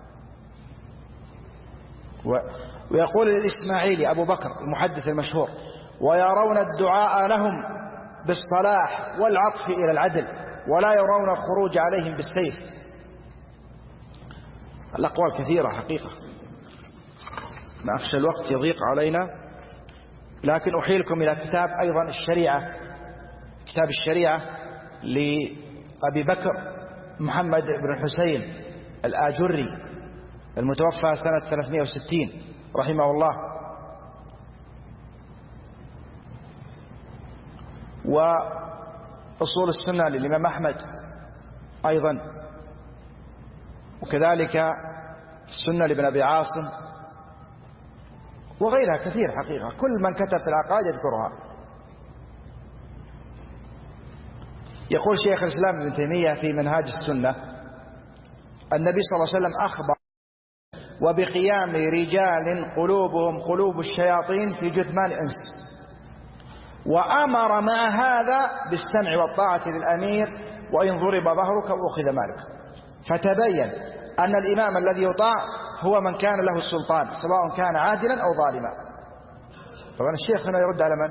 ويقول الإسماعيلي أبو بكر المحدث المشهور: ويرون الدعاء لهم بالصلاح والعطف إلى العدل، ولا يرون الخروج عليهم بالسيف. الأقوال كثيرة حقيقة، ما أخشى الوقت يضيق علينا، لكن أحيلكم إلى كتاب أيضا الشريعة، كتاب الشريعة لأبي بكر محمد بن الحسين الآجري المتوفى سنة ثلاثمائة وستين رحمه الله، وأصول السنة للإمام أحمد أيضا، وكذلك السنة لابن أبي عاصم، وغيرها كثير حقيقة. كل من كتب في العقائد يذكرها. يقول شيخ الإسلام ابن تيمية في منهاج السنة: النبي صلى الله عليه وسلم أخبر وبقيام رجال قلوبهم قلوب الشياطين في جثمان إنس، وأمر مع هذا بالسمع والطاعة للأمير، وإن ضرب ظهرك وأخذ مالك. فتبين أن الإمام الذي يطاع هو من كان له السلطان، سواء كان عادلا أو ظالما. طبعا الشيخ هنا يرد على من؟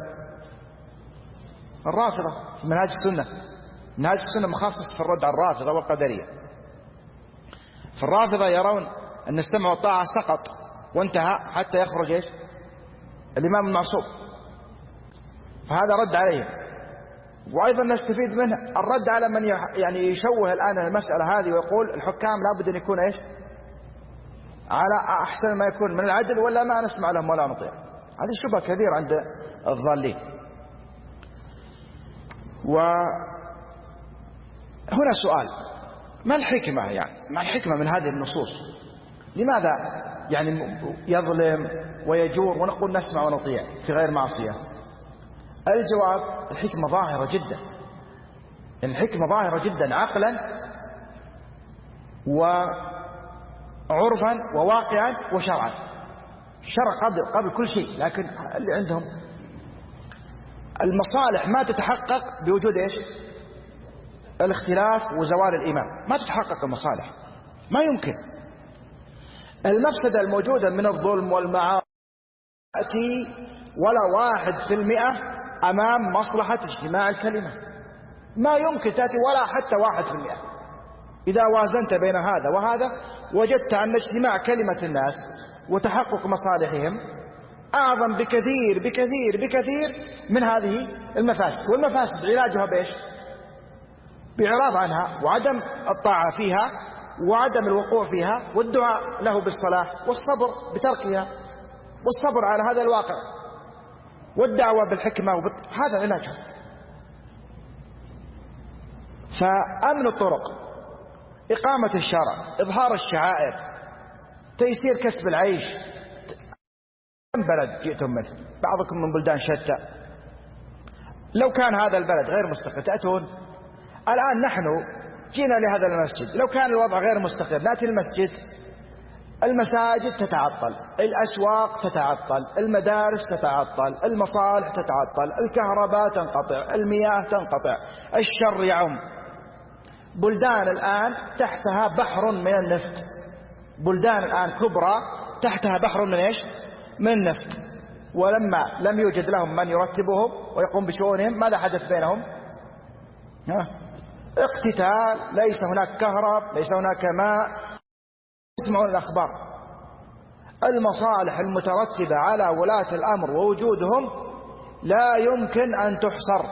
الرافضة في منهاج السنة. منهاج السنة مخصص في الرد على الرافضة والقدرية. فالرافضة يرون أن السمع والطاعة سقط وانتهى حتى يخرج إيش؟ الإمام المعصوم. فهذا رد عليهم. وأيضا نستفيد منه الرد على من يعني يشوه الآن المسألة هذه ويقول الحكام لابد أن يكون إيش؟ على أحسن ما يكون من العدل، ولا ما نسمع لهم ولا نطيع. هذه شبهة كبيرة عند الضالين. وهنا سؤال: ما الحكمة يعني ما الحكمة من هذه النصوص؟ لماذا يعني يظلم ويجور ونقول نسمع ونطيع في غير معصية؟ الجواب: الحكمة ظاهرة جدا، الحكمة ظاهرة جدا عقلا وعرفا وواقعا وشرعا. الشرع قبل, قبل كل شيء، لكن اللي عندهم المصالح ما تتحقق بوجود إيش؟ الاختلاف وزوال الإمام. ما تتحقق المصالح، ما يمكن. المفسدة الموجودة من الظلم والمعاصي تأتي ولا واحد في المئة أمام مصلحة اجتماع الكلمة. ما يمكن تأتي ولا حتى واحد في المئة. إذا وازنت بين هذا وهذا وجدت أن اجتماع كلمة الناس وتحقق مصالحهم أعظم بكثير بكثير بكثير من هذه المفاسد. والمفاسد علاجها بإيش؟ بإعراض عنها وعدم الطاعة فيها وعدم الوقوع فيها، والدعاء له بالصلاح، والصبر بتركها، والصبر على هذا الواقع، والدعوة بالحكمة وبت... هذا علاجها. فأمن الطرق، إقامة الشرع، إظهار الشعائر، تيسير كسب العيش. كم بلد جئتم منه؟ بعضكم من بلدان شتى. لو كان هذا البلد غير مستقر تأتون. الآن نحن جينا لهذا المسجد، لو كان الوضع غير مستقر نأتي المسجد، المساجد تتعطل، الأسواق تتعطل، المدارس تتعطل، المصالح تتعطل، الكهرباء تنقطع، المياه تنقطع، الشر يعم. بلدان الآن تحتها بحر من النفط، بلدان الآن كبرى تحتها بحر من إيش؟ من النفط. ولما لم يوجد لهم من يرتبهم ويقوم بشؤونهم، ماذا حدث بينهم؟ ها؟ اقتتال، ليس هناك كهرب، ليس هناك ماء. يسمعون الأخبار. المصالح المترتبة على ولاة الأمر ووجودهم لا يمكن أن تحصر.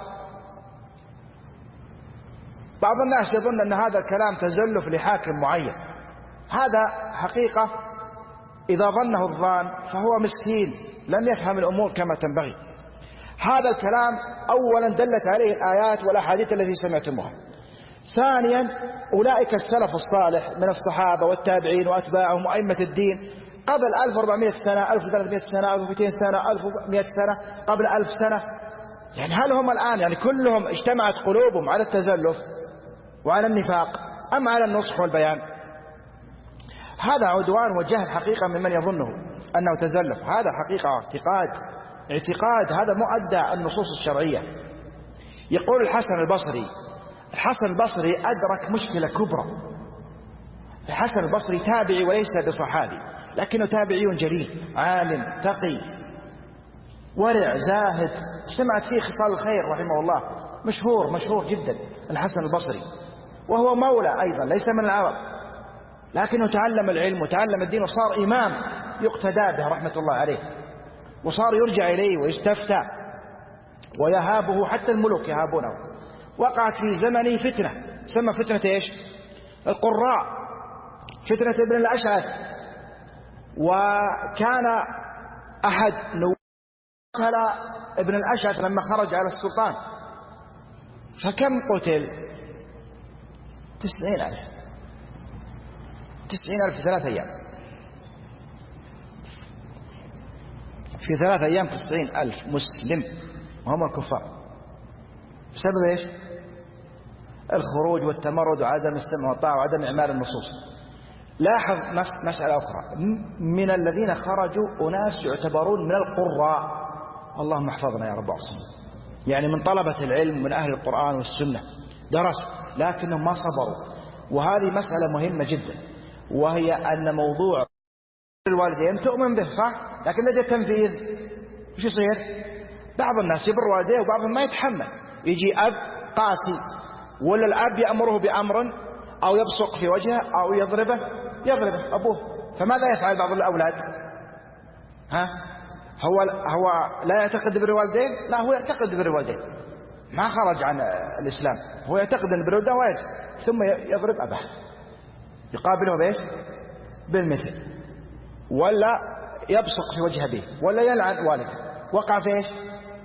بعض الناس يظن أن هذا الكلام تزلف لحاكم معين. هذا حقيقة إذا ظنه الظان فهو مسكين لم يفهم الأمور كما تنبغي. هذا الكلام أولا دلت عليه الآيات والأحاديث التي سمعتموها. ثانيا أولئك السلف الصالح من الصحابة والتابعين وأتباعهم وأئمة الدين قبل ألف وأربعمائة سنة، ألف وثلاثمائة سنة، ألف ومئتين سنة، ألف ومئة سنة، قبل ألف سنة، يعني هل هم الآن يعني كلهم اجتمعت قلوبهم على التزلف وعلى النفاق أم على النصح والبيان؟ هذا عدوان وجهل حقيقة ممن يظنه أنه تزلف. هذا حقيقة اعتقاد اعتقاد هذا مؤدى النصوص الشرعية. يقول الحسن البصري، الحسن البصري أدرك مشكلة كبرى. الحسن البصري تابعي وليس بصحابي، لكنه تابعي جليل عالم تقي ورع زاهد، اجتمعت فيه خصال الخير رحمه الله، مشهور مشهور جدا الحسن البصري، وهو مولى أيضا ليس من العرب، لكنه تعلم العلم وتعلم الدين وصار إمام يقتدى به رحمة الله عليه، وصار يرجع إليه ويستفتى ويهابه حتى الملوك يهابونه. وقعت في زمنه فتنة سمى فتنة إيش؟ القراء، فتنة ابن الأشعث. وكان أحد نوكل ابن الأشعث لما خرج على السلطان، فكم قتل؟ تسعين ألف تسعين ألف في ثلاث أيام في ثلاث أيام تسعين ألف مسلم وهم الكفار، بسبب إيش؟ الخروج والتمرد وعدم السمع والطاعة وعدم إعمال النصوص. لاحظ مسألة أخرى، من الذين خرجوا أناس يعتبرون من القراء، اللهم احفظنا يا رب العالمين، يعني من طلبة العلم من أهل القرآن والسنة، درسوا لكنهم ما صبروا. وهذه مسألة مهمة جدا، وهي أن موضوع الوالدين تؤمن به صح، لكن لدى التنفيذ وش يصير؟ بعض الناس يبر والديه وبعضهم ما يتحمل، يجي أب قاسي ولا الأب يأمره بأمر أو يبصق في وجهه أو يضربه يضربه أبوه، فماذا يفعل بعض الأولاد؟ ها هو هو لا يعتقد بر الوالدين؟ لا، هو يعتقد بر الوالدين، ما خرج عن الإسلام، هو يعتقد أن بر الوالدين واجب، ثم يضرب أباه يقابله بإيش؟ بالمثل، ولا يبصق في وجه أبيه، ولا يلعن والده. وقع في إيش؟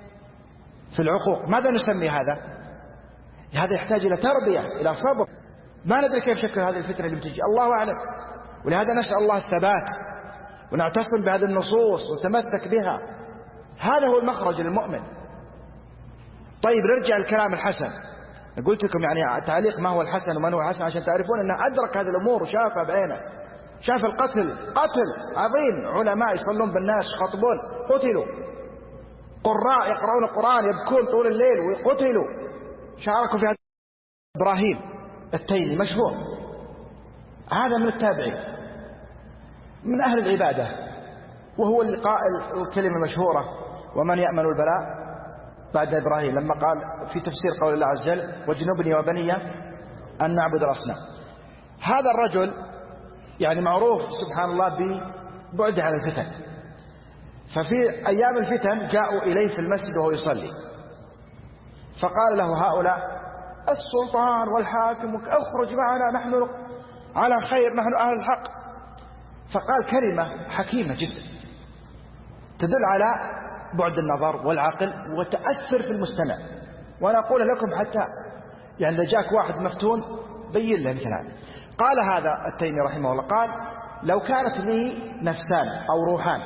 في العقوق. ماذا نسمي هذا؟ هذا يحتاج إلى تربية، إلى صبر. ما ندري كيف شكل هذه الفتنة اللي بتجي، الله أعلم. ولهذا نسأل الله الثبات ونعتصم بهذه النصوص ونتمسك بها، هذا هو المخرج للمؤمن. طيب نرجع الكلام الحسن. قلت لكم يعني تعليق ما هو الحسن وما هو الحسن عشان تعرفون أنه أدرك هذه الأمور وشافها بعينه، شاف القتل، قتل عظيم، علماء يصلون بالناس يخطبون قتلوا، قراء يقرؤون القرآن يبكون طول الليل ويقتلوا، شاركوا في هذا. إبراهيم التيمي مشهور، هذا من التابعين من أهل العبادة، وهو اللي قائل الكلمة المشهورة ومن يأمن البلاء بعد إبراهيم، لما قال في تفسير قول الله عز وجل واجنبني وبني أن نعبد الأصنام. هذا الرجل يعني معروف سبحان الله ببعده عن الفتن، ففي أيام الفتن جاءوا إليه في المسجد وهو يصلي، فقال له هؤلاء السلطان والحاكم اخرج معنا نحن على خير، نحن أهل الحق. فقال كلمة حكيمة جدا تدل على بعد النظر والعقل وتأثر في المستمع. وأنا أقول لكم حتى يعني إذا جاك واحد مفتون بين له مثل هذا. قال هذا التيمي رحمه الله، قال لو كانت لي نفسان أو روحان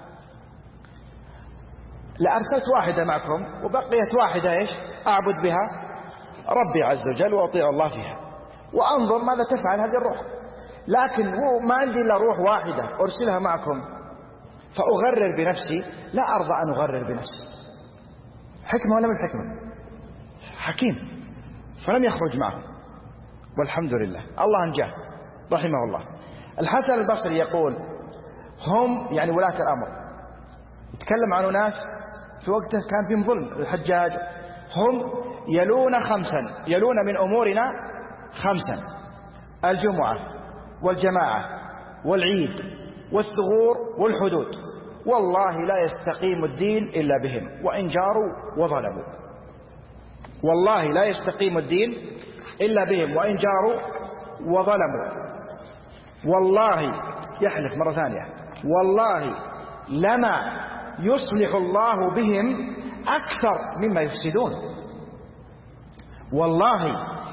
لأرسلت واحدة معكم وبقيت واحدة إيش أعبد بها ربي عز وجل وأطيع الله فيها وأنظر ماذا تفعل هذه الروح، لكن ما عندي إلا روح واحدة أرسلها معكم فأغرر بنفسي، لا أرضى أن أغرر بنفسي. حكمة ولا من حكمة؟ حكيم. فلم يخرج معه والحمد لله، الله أنجاه رحمه الله. الحسن البصري يقول هم يعني ولاة الأمر، يتكلم عن ناس في وقته كان فيهم ظلم الحجاج، هم يلون خمسا، يلون من أمورنا خمسا: الجمعة والجماعة والعيد والثغور والحدود، والله لا يستقيم الدين إلا بهم وإن جاروا وظلموا. والله لا يستقيم الدين إلا بهم وإن جاروا وظلموا. والله يحلف مرة ثانية، والله لما يصلح الله بهم أكثر مما يفسدون. والله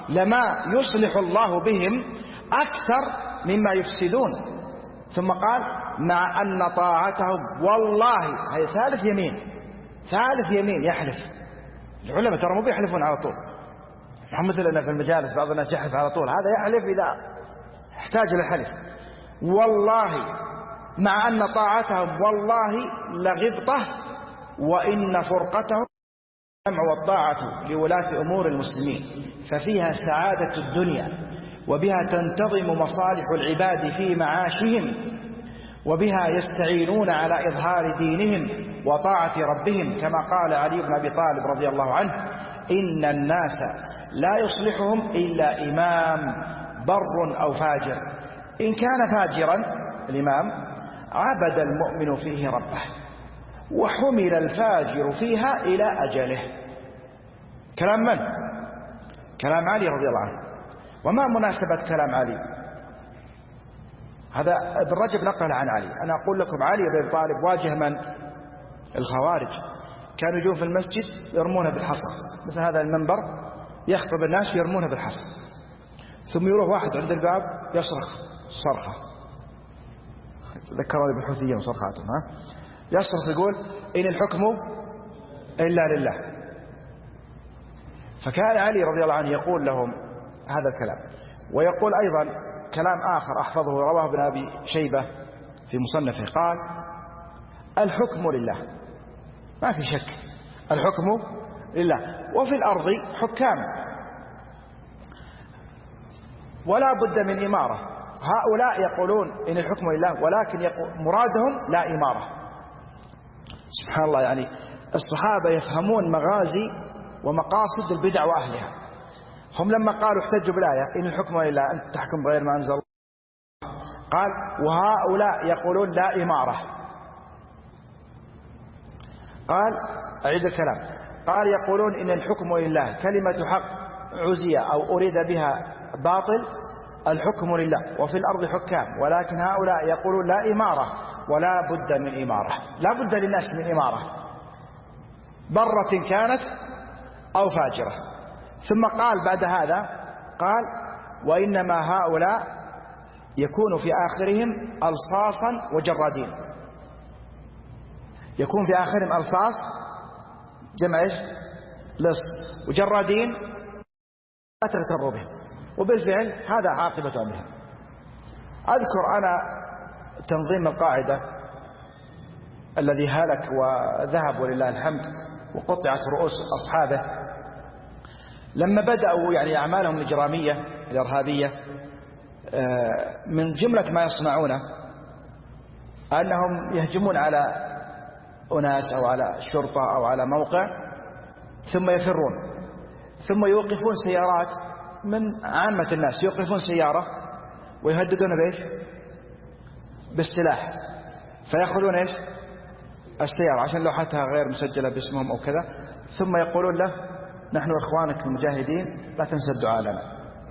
لما يصلح الله بهم أكثر مما يفسدون. ثم قال مع أن طاعتهم والله، هي ثالث يمين، ثالث يمين يحلف. العلماء ترى مو بيحلفون على طول، مثلنا في المجالس بعض الناس يحلف على طول، هذا يحلف إذا احتاج للحلف. والله مع أن طاعتهم والله لغبطة، وإن فرقتهم السمع والطاعة لولاة أمور المسلمين، ففيها سعادة الدنيا، وبها تنتظم مصالح العباد في معاشهم، وبها يستعينون على إظهار دينهم وطاعة ربهم، كما قال علي بن أبي طالب رضي الله عنه: إن الناس لا يصلحهم إلا إمام بر أو فاجر، إن كان فاجرا الإمام عبد المؤمن فيه ربه، وحمل الفاجر فيها إلى أجله. كلام من؟ كلام علي رضي الله عنه. وما مناسبة كلام علي؟ هذا ابن رجب نقل عن علي. أنا أقول لكم علي بن أبي طالب واجه من؟ الخوارج. كانوا يجون في المسجد يرمونه بالحصى، مثل هذا المنبر يخطب الناس يرمونه بالحصى، ثم يروح واحد عند الباب يصرخ صرخة، تذكروا بالحوثيين وصرخاتهم، ها؟ يصرخ يقول: إن الحكم إلا لله. فكان علي رضي الله عنه يقول لهم هذا الكلام. ويقول أيضا كلام آخر أحفظه، رواه ابن أبي شيبة في مصنفه، قال: الحكم لله، ما في شك، الحكم لله، وفي الأرض حكام ولا بد من إمارة. هؤلاء يقولون إن الحكم لله، ولكن مرادهم لا إمارة. سبحان الله، يعني الصحابة يفهمون مغازي ومقاصد البدع وأهلها. هم لما قالوا احتجوا بالآية إن الحكم لله أنت تحكم بغير ما أنزل الله، قال: وهؤلاء يقولون لا إمارة. قال: أعيد الكلام، قال: يقولون إن الحكم لله كلمة حق عزية أو أريد بها باطل، الحكم لله وفي الأرض حكام، ولكن هؤلاء يقولون لا إمارة ولا بد من إمارة، لا بد للناس من إمارة برة كانت أو فاجرة. ثم قال بعد هذا، قال: وإنما هؤلاء يكون في آخرهم ألصاصا وجرادين. يكون في آخرهم ألصاص جمع إيش؟ لص، وجرادين لا تغتروا بهم، وبالفعل هذا عاقبة أمرهم. أذكر أنا تنظيم القاعدة الذي هلك وذهب ولله الحمد وقطعت رؤوس أصحابه، لما بدأوا يعني أعمالهم الإجرامية الإرهابية، من جملة ما يصنعونه أنهم يهجمون على أناس أو على شرطة أو على موقع ثم يفرون، ثم يوقفون سيارات من عامة الناس، يوقفون سيارة ويهددون بإيش؟ بالسلاح، فيأخذون إيش؟ السيارة عشان لوحتها غير مسجلة باسمهم أو كذا، ثم يقولون له: نحن إخوانك المجاهدين لا تنسى الدعاء لنا.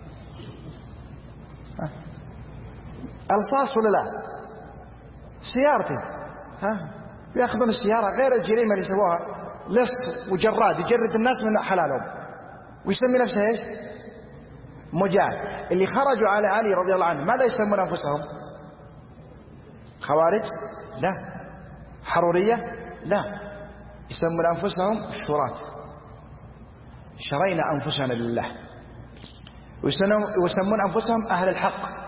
ألصاص ولا لا؟ سيارتي، ها؟ يأخذون السيارة غير الجريمة اللي سووها، لص وجراد يجرد الناس من حلالهم، ويسمي نفسه إيش؟ مجاهد. اللي خرجوا على علي رضي الله عنه ماذا يسمون أنفسهم؟ خوارج؟ لا. حرورية؟ لا. يسمون أنفسهم الشراة، شرينا أنفسنا لله. ويسمون أنفسهم أهل الحق،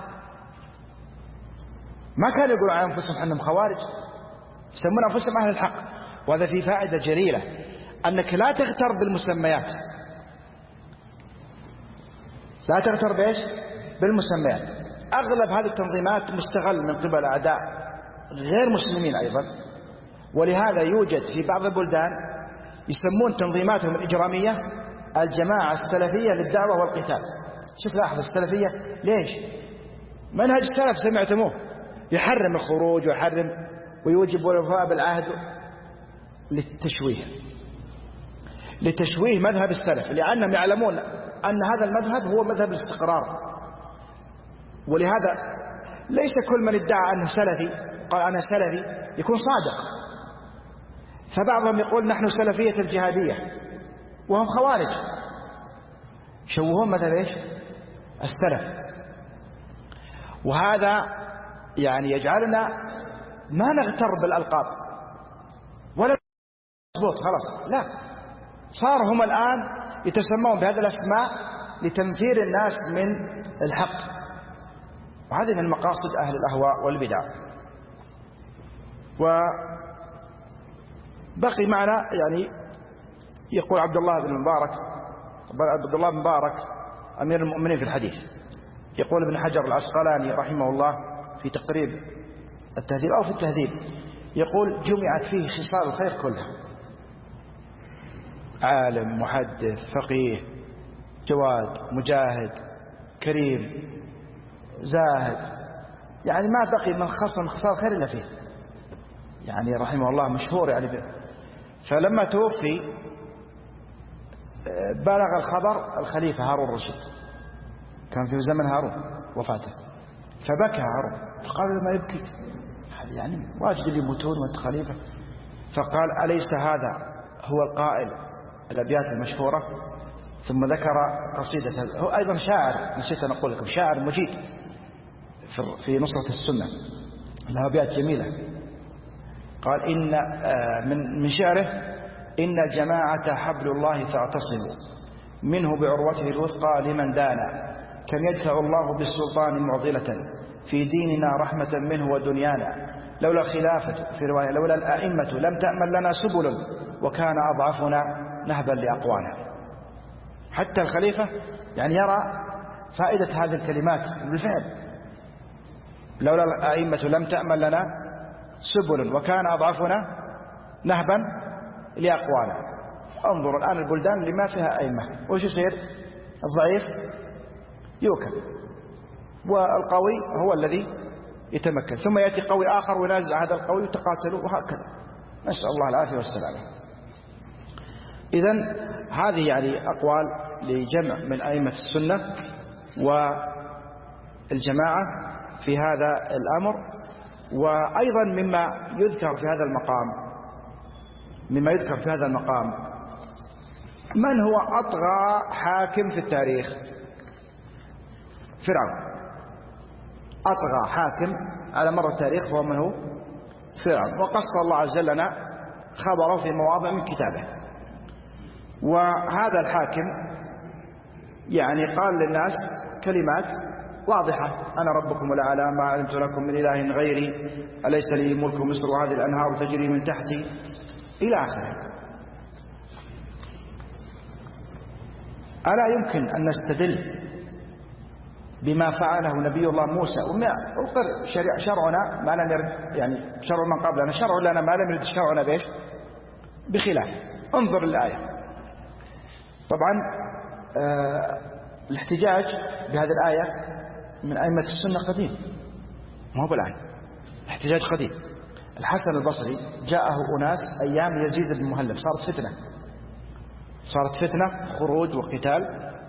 ما كانوا يقولوا عن أنفسهم أنهم خوارج، يسمون أنفسهم أهل الحق. وهذا في فائدة جليلة، أنك لا تغتر بالمسميات، لا تغتر بإيش؟ بالمسميات. أغلب هذه التنظيمات مستغل من قبل أعداء غير مسلمين أيضا، ولهذا يوجد في بعض البلدان يسمون تنظيماتهم الإجرامية الجماعة السلفية للدعوة والقتال. شوف لاحظ السلفية ليش؟ منهج السلف سمعتموه، يحرم الخروج ويحرم ويوجب الوفاء بالعهد، للتشويه، لتشويه مذهب السلف، لأنهم يعلمون أن هذا المذهب هو مذهب الاستقرار. ولهذا ليس كل من ادعى أنه سلفي قال أنا سلفي يكون صادق. فبعضهم يقول نحن سلفية الجهادية وهم خوارج، يشوهون مثل إيش السلف. وهذا يعني يجعلنا ما نغتر بالألقاب ولا مضبوط خلاص، لا، صار هم الآن يتسمون بهذه الأسماء لتنفير الناس من الحق، وهذه من مقاصد أهل الأهواء والبدع. وبقي معنا يعني يقول عبد الله بن مبارك عبد الله بن مبارك أمير المؤمنين في الحديث، يقول ابن حجر العسقلاني رحمه الله في تقريب التهذيب أو في التهذيب، يقول جمعت فيه خصال الخير كلها: عالم، محدث، فقيه، جواد، مجاهد، كريم، زاهد، يعني ما بقي من خصل من خصال الخير إلا فيه، يعني رحمه الله مشهور يعني به. فلما توفي بلغ الخبر الخليفة هارون الرشيد، كان في زمن هارون وفاته، فبكى هارون فقال له: ما يبكيك؟ يعني واجد اللي يموتون وانت خليفة. فقال: أليس هذا هو القائل الأبيات المشهورة؟ ثم ذكر قصيدة، هو أيضا شاعر، نسيت أن أقول لكم، شاعر مجيد في نصرة السنة، له أبيات جميلة. قال: إن من من شعره: إن الجماعة حبل الله فاعتصموا منه بعروته الوثقى لمن دانا، كم يدفع الله بالسلطان معضلة في ديننا رحمة منه ودنيانا، لولا الخلافة في رواية لولا الأئمة لم تأمن لنا سبل وكان أضعفنا نهبا لأقوانا. حتى الخليفة يعني يرى فائدة هذه الكلمات بالفعل: لولا الأئمة لم تأمن لنا سبل وكان أضعفنا نهبا لأقوانا. انظر الآن البلدان اللي ما فيها أئمة وش يصير؟ الضعيف يوكل والقوي هو الذي يتمكن، ثم يأتي قوي آخر وينازع هذا القوي وتقاتلوا، وهكذا. نسأل الله العافية والسلامة. إذن هذه يعني أقوال لجمع من أئمة السنة والجماعة في هذا الأمر. وأيضا مما يذكر في هذا المقام مما يذكر في هذا المقام من هو أطغى حاكم في التاريخ؟ فرعون. أطغى حاكم على مر التاريخ هو من هو؟ فرعون. وقص الله عز وجل لنا خبره في مواضع من كتابه. وهذا الحاكم يعني قال للناس كلمات واضحة: أنا ربكم الأعلى ما علمت لكم من إله غيري أليس لي ملك مصر وهذه الأنهار تجري من تحتي إلى آخره. ألا يمكن أن نستدل بما فعله نبي الله موسى وما أقر شرعنا ما لم يرد، يعني شرع من قبلنا شرع لنا ما لم يرد شرعنا بإيش؟ بخلاف. انظر الآية. طبعا آه الاحتجاج بهذه الآية من أئمة السنة قديم، ما هو بالآن، احتجاج قديم. الحسن البصري جاءه أناس أيام يزيد بن مهلب، صارت فتنة صارت فتنة خروج وقتال،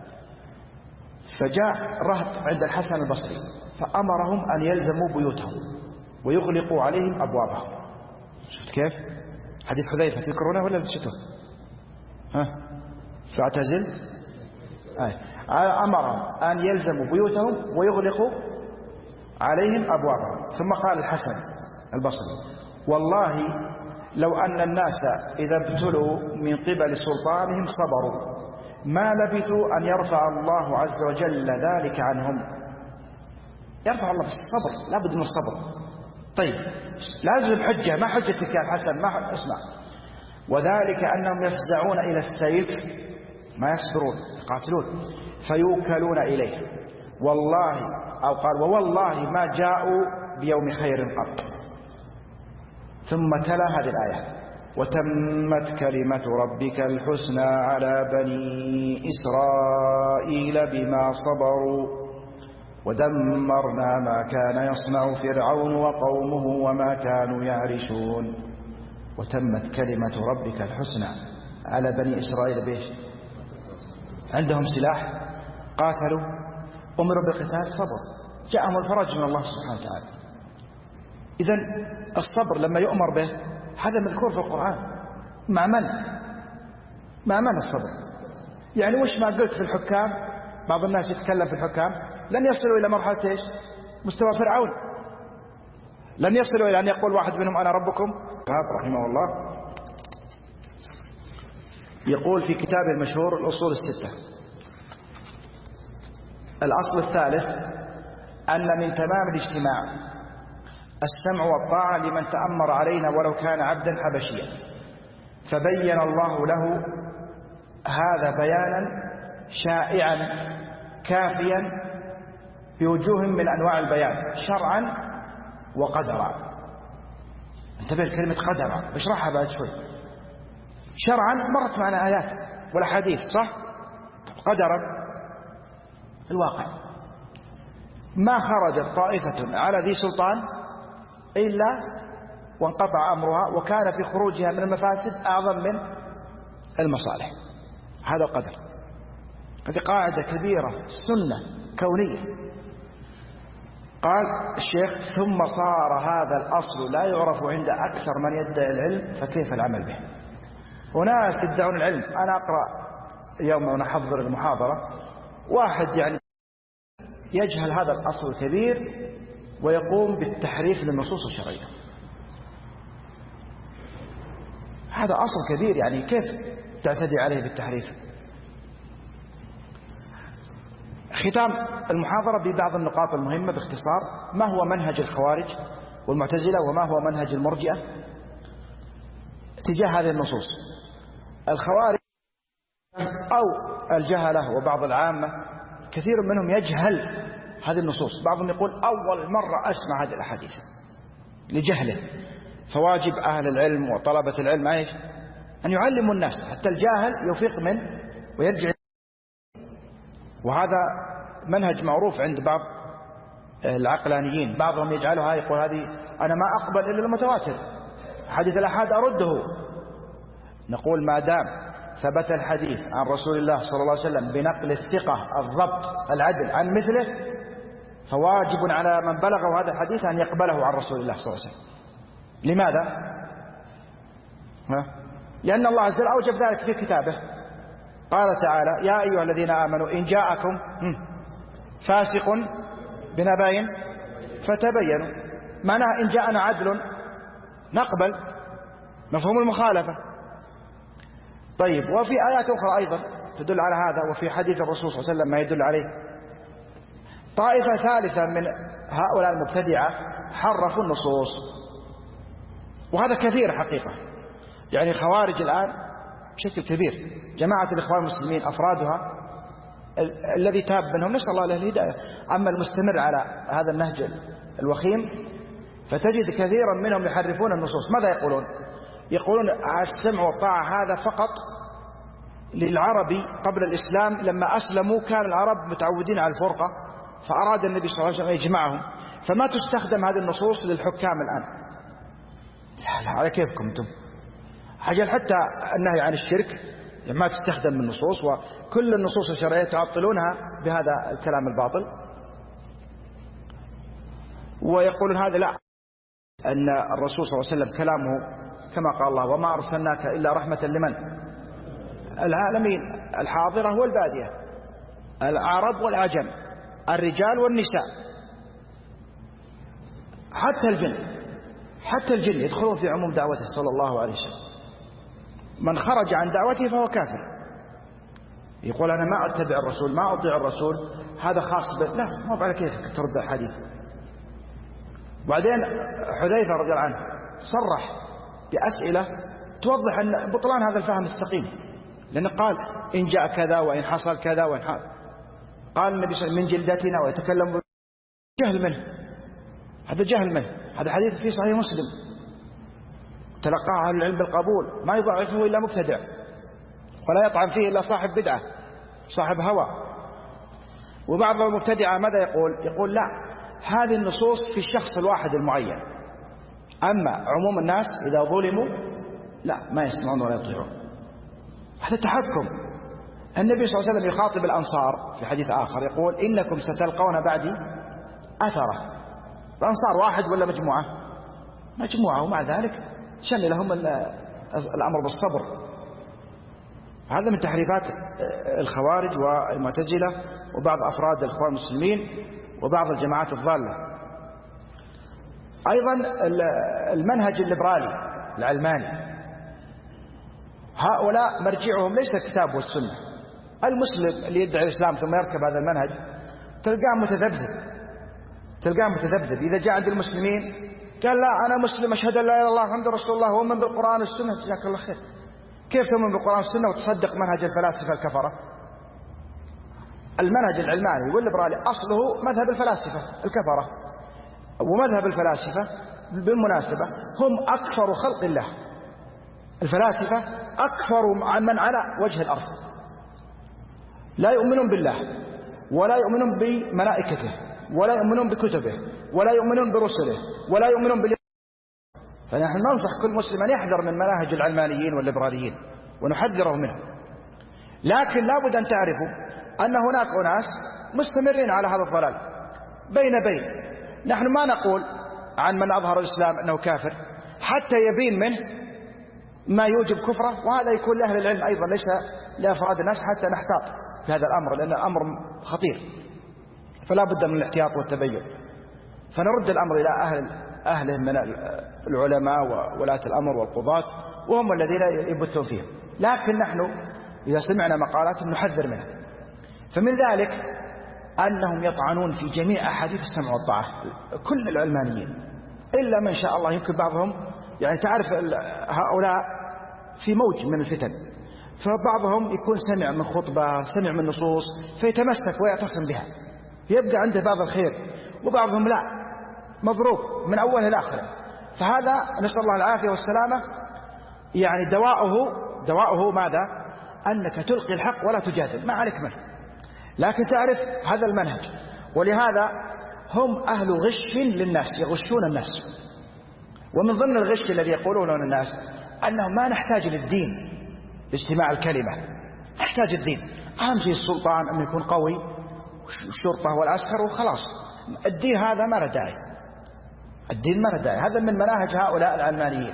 فجاء رهط عند الحسن البصري فأمرهم أن يلزموا بيوتهم ويغلقوا عليهم أبوابهم. شفت كيف؟ حديث حذيفة تذكرونه ولا نسيته؟ ها؟ فاعتزل آه. أمرهم أن يلزموا بيوتهم ويغلقوا عليهم أبوابهم. ثم قال الحسن البصري: والله لو أن الناس إذا ابتلوا من قبل سلطانهم صبروا ما لبثوا أن يرفع الله عز وجل ذلك عنهم. يرفع الله بالصبر، لا بد من الصبر. طيب لازم حجة، ما حجتك يا الحسن؟ ما حج... اسمع: وذلك أنهم يفزعون إلى السيف، ما يصبرون يقاتلون، فيوكلون إليه. والله أو قال: ووالله ما جاءوا بيوم خير قط. ثم تلا هذه الآية: وتمت كلمة ربك الحسنى على بني إسرائيل بما صبروا ودمرنا ما كان يصنع فرعون وقومه وما كانوا يعرشون. وتمت كلمة ربك الحسنى على بني إسرائيل بإيش؟ عندهم سلاح، قاتلوا، أمروا بالقتال، صبر، جاءهم الفرج من الله سبحانه وتعالى. إذن الصبر لما يؤمر به هذا مذكور في القرآن. مع من؟ مع من الصبر؟ يعني وش ما قلت في الحكام، بعض الناس يتكلم في الحكام لن يصلوا إلى مرحلة إيش؟ مستوى فرعون. لن يصلوا إلى أن يقول واحد منهم أنا ربكم. رحمه الله يقول في كتابه المشهور الأصول الستة: الأصل الثالث أن من تمام الاجتماع السمع والطاعة لمن تأمر علينا ولو كان عبدا حبشيا، فبين الله له هذا بيانا شائعا كافيا بوجوه من أنواع البيان شرعا وقدرا. انتبه لكلمة قدرا، بشرحها بعد شوي. شرعا مرت معنا آيات والأحاديث صح؟ قدرا الواقع ما خرجت طائفة على ذي سلطان إلا وانقطع أمرها، وكان في خروجها من المفاسد أعظم من المصالح. هذا القدر. هذه قاعدة كبيرة سنة كونية. قال الشيخ: ثم صار هذا الأصل لا يعرف عند أكثر من يدعي العلم، فكيف العمل به؟ وناس يدعون العلم. أنا أقرأ يوم وأنا أحضر المحاضرة واحد يعني يجهل هذا الأصل الكبير ويقوم بالتحريف للنصوص الشرعية. هذا أصل كبير، يعني كيف تعتدي عليه بالتحريف؟ ختام المحاضرة ببعض النقاط المهمة باختصار: ما هو منهج الخوارج والمعتزلة، وما هو منهج المرجئة تجاه هذه النصوص؟ الخوارج أو الجهلة وبعض العامة كثير منهم يجهل هذه النصوص. بعضهم يقول أول مرة أسمع هذه الأحاديث لجهله، فواجب أهل العلم وطلبة العلم ايش؟ أن يعلموا الناس حتى الجاهل يفيق منه ويرجع. وهذا منهج معروف عند بعض العقلانيين. بعضهم يجعلها يقول هذه أنا ما أقبل إلا المتواتر، حديث الأحاد أرده. نقول ما دام ثبت الحديث عن رسول الله صلى الله عليه وسلم بنقل الثقة الضبط العدل عن مثله، فواجب على من بلغه هذا الحديث أن يقبله عن رسول الله صلى الله عليه وسلم. لماذا؟ لأن الله عز وجل أوجب ذلك في كتابه. قال تعالى: يا أيها الذين آمنوا إن جاءكم فاسق بنبأ فتبينوا. معناه إن جاءنا عدل نقبل، مفهوم المخالفة. طيب، وفي آيات أخرى أيضا تدل على هذا، وفي حديث الرسول صلى الله عليه وسلم ما يدل عليه. طائفة ثالثة من هؤلاء المبتدعة حرفوا النصوص، وهذا كثير حقيقة. يعني خوارج الآن بشكل كبير، جماعة الإخوان المسلمين أفرادها الذي تاب منهم نسأل الله له الهداية. أما المستمر على هذا النهج الوخيم فتجد كثيرا منهم يحرفون النصوص. ماذا يقولون؟ يقولون السمع والطاعة هذا فقط للعربي قبل الإسلام، لما أسلموا كان العرب متعودين على الفرقة، فأراد النبي صلى الله عليه وسلم أن يجمعهم، فما تستخدم هذه النصوص للحكام الآن. لا، على كيفكم أنتم. حاجة حتى النهي عن الشرك ما تستخدم من النصوص، وكل النصوص الشرعية تعطلونها بهذا الكلام الباطل. ويقولون هذا لا، أن الرسول صلى الله عليه وسلم كلامه كما قال الله: وما أرسلناك إلا رحمة لمن؟ العالمين، الحاضرة والبادية، العرب والعجم، الرجال والنساء، حتى الجن حتى الجن يدخلون في عموم دعوته صلى الله عليه وسلم. من خرج عن دعوته فهو كافر. يقول أنا ما أتبع الرسول، ما أطيع الرسول، هذا خاص به. لا، ما على كيفك ترد الحديث. وبعدين حذيفة رضي الله عنه صرح بأسئلة توضح أن بطلان هذا الفهم السقيم، لأنه قال إن جاء كذا وإن حصل كذا وإن حصل. قال النبي صلى الله عليه وسلم من جلدتنا، ويتكلم جهل منه. هذا جهل منه. هذا حديث في صحيح مسلم، تلقاه أهل العلم بالقبول، ما يضعفه إلا مبتدع، ولا يطعن فيه إلا صاحب بدعة صاحب هوى. وبعض المبتدعة ماذا يقول؟ يقول لا، هذه النصوص في الشخص الواحد المعين، أما عموم الناس إذا ظلموا لا، ما يسمعون ولا يطيعون. هذا تحكم. النبي صلى الله عليه وسلم يخاطب الأنصار في حديث آخر يقول: إنكم ستلقون بعدي أثرة. الأنصار واحد ولا مجموعة؟ مجموعة، ومع ذلك شملهم الأمر بالصبر. هذا من تحريفات الخوارج والمعتزلة وبعض أفراد الإخوان المسلمين وبعض الجماعات الضالة. أيضا المنهج الليبرالي العلماني، هؤلاء مرجعهم ليس الكتاب والسنة. المسلم اللي يدعي الإسلام ثم يركب هذا المنهج تلقاه متذبذب، تلقاه متذبذب. إذا جاء عند المسلمين قال لا أنا مسلم أشهد أن لا إله إلا الله محمد رسول الله وأؤمن بالقرآن والسنة، جزاك الله خير. كيف تؤمن بالقرآن والسنة وتصدق منهج الفلاسفة الكفرة؟ المنهج العلماني والليبرالي أصله مذهب الفلاسفة الكفرة، ومذهب الفلاسفة بالمناسبة هم أكفر خلق الله. الفلاسفة أكفر من على وجه الأرض، لا يؤمنون بالله ولا يؤمنون بملائكته ولا يؤمنون بكتبه ولا يؤمنون برسله ولا يؤمنون بال. فنحن ننصح كل مسلم أن يحذر من مناهج العلمانيين والليبراليين ونحذره منه. لكن لا بد أن تعرفوا أن هناك أناس مستمرين على هذا الضلال بين بين. نحن ما نقول عن من أظهر الإسلام أنه كافر حتى يبين منه ما يوجب كفره، وهذا يكون لأهل العلم أيضا ليس لأفراد الناس، حتى نحتاط في هذا الأمر لأن الأمر خطير، فلا بد من الاحتياط والتبين. فنرد الأمر إلى أهل أهله من العلماء وولاة الأمر والقضاة، وهم الذين يبتون فيهم. لكن نحن إذا سمعنا مقالات نحذر منها. فمن ذلك أنهم يطعنون في جميع أحاديث السمع والطاعة، كل العلمانيين إلا من شاء الله. يمكن بعضهم يعني تعرف هؤلاء في موج من الفتن، فبعضهم يكون سمع من خطبة سمع من نصوص فيتمسك ويعتصم بها، يبقى عنده بعض الخير، وبعضهم لا، مضروب من أوله لآخره. فهذا نسأل الله العافية والسلامة. يعني دواؤه دواؤه ماذا؟ أنك تلقي الحق ولا تجادل، ما عليك منه، لكن تعرف هذا المنهج. ولهذا هم أهل غش للناس، يغشون الناس. ومن ضمن الغش الذي يقولونه للناس أنه ما نحتاج للدين لاجتماع الكلمة، نحتاج الدين أهم شيء السلطان أن يكون قوي والشرطة والعسكر وخلاص. الدين هذا ما له داعي، الدين ما له داعي. هذا من مناهج هؤلاء العلمانيين.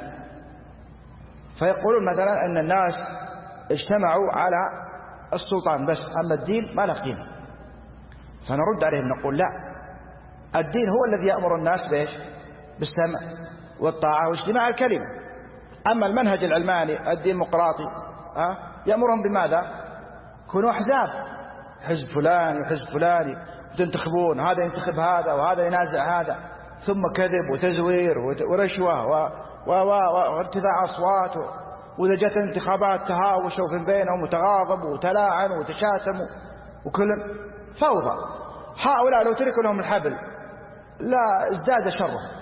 فيقولون مثلا أن الناس اجتمعوا على السلطان بس، أما الدين ما له قيمة. فنرد عليهم نقول لا، الدين هو الذي يأمر الناس بإيش؟ بالسمع والطاعة واجتماع الكلمة. أما المنهج العلماني الديمقراطي أه؟ يأمرهم بماذا؟ كونوا أحزاب، حزب فلان وحزب فلاني وتنتخبون، هذا ينتخب هذا وهذا ينازع هذا، ثم كذب وتزوير ورشوة وارتفاع أصوات، وإذا جاءت الانتخابات تهاوشوا في بينهم وتغاضبوا وتلاعنوا وتشاتموا وكل فوضى. هؤلاء لو تركوا لهم الحبل لا ازداد شرهم،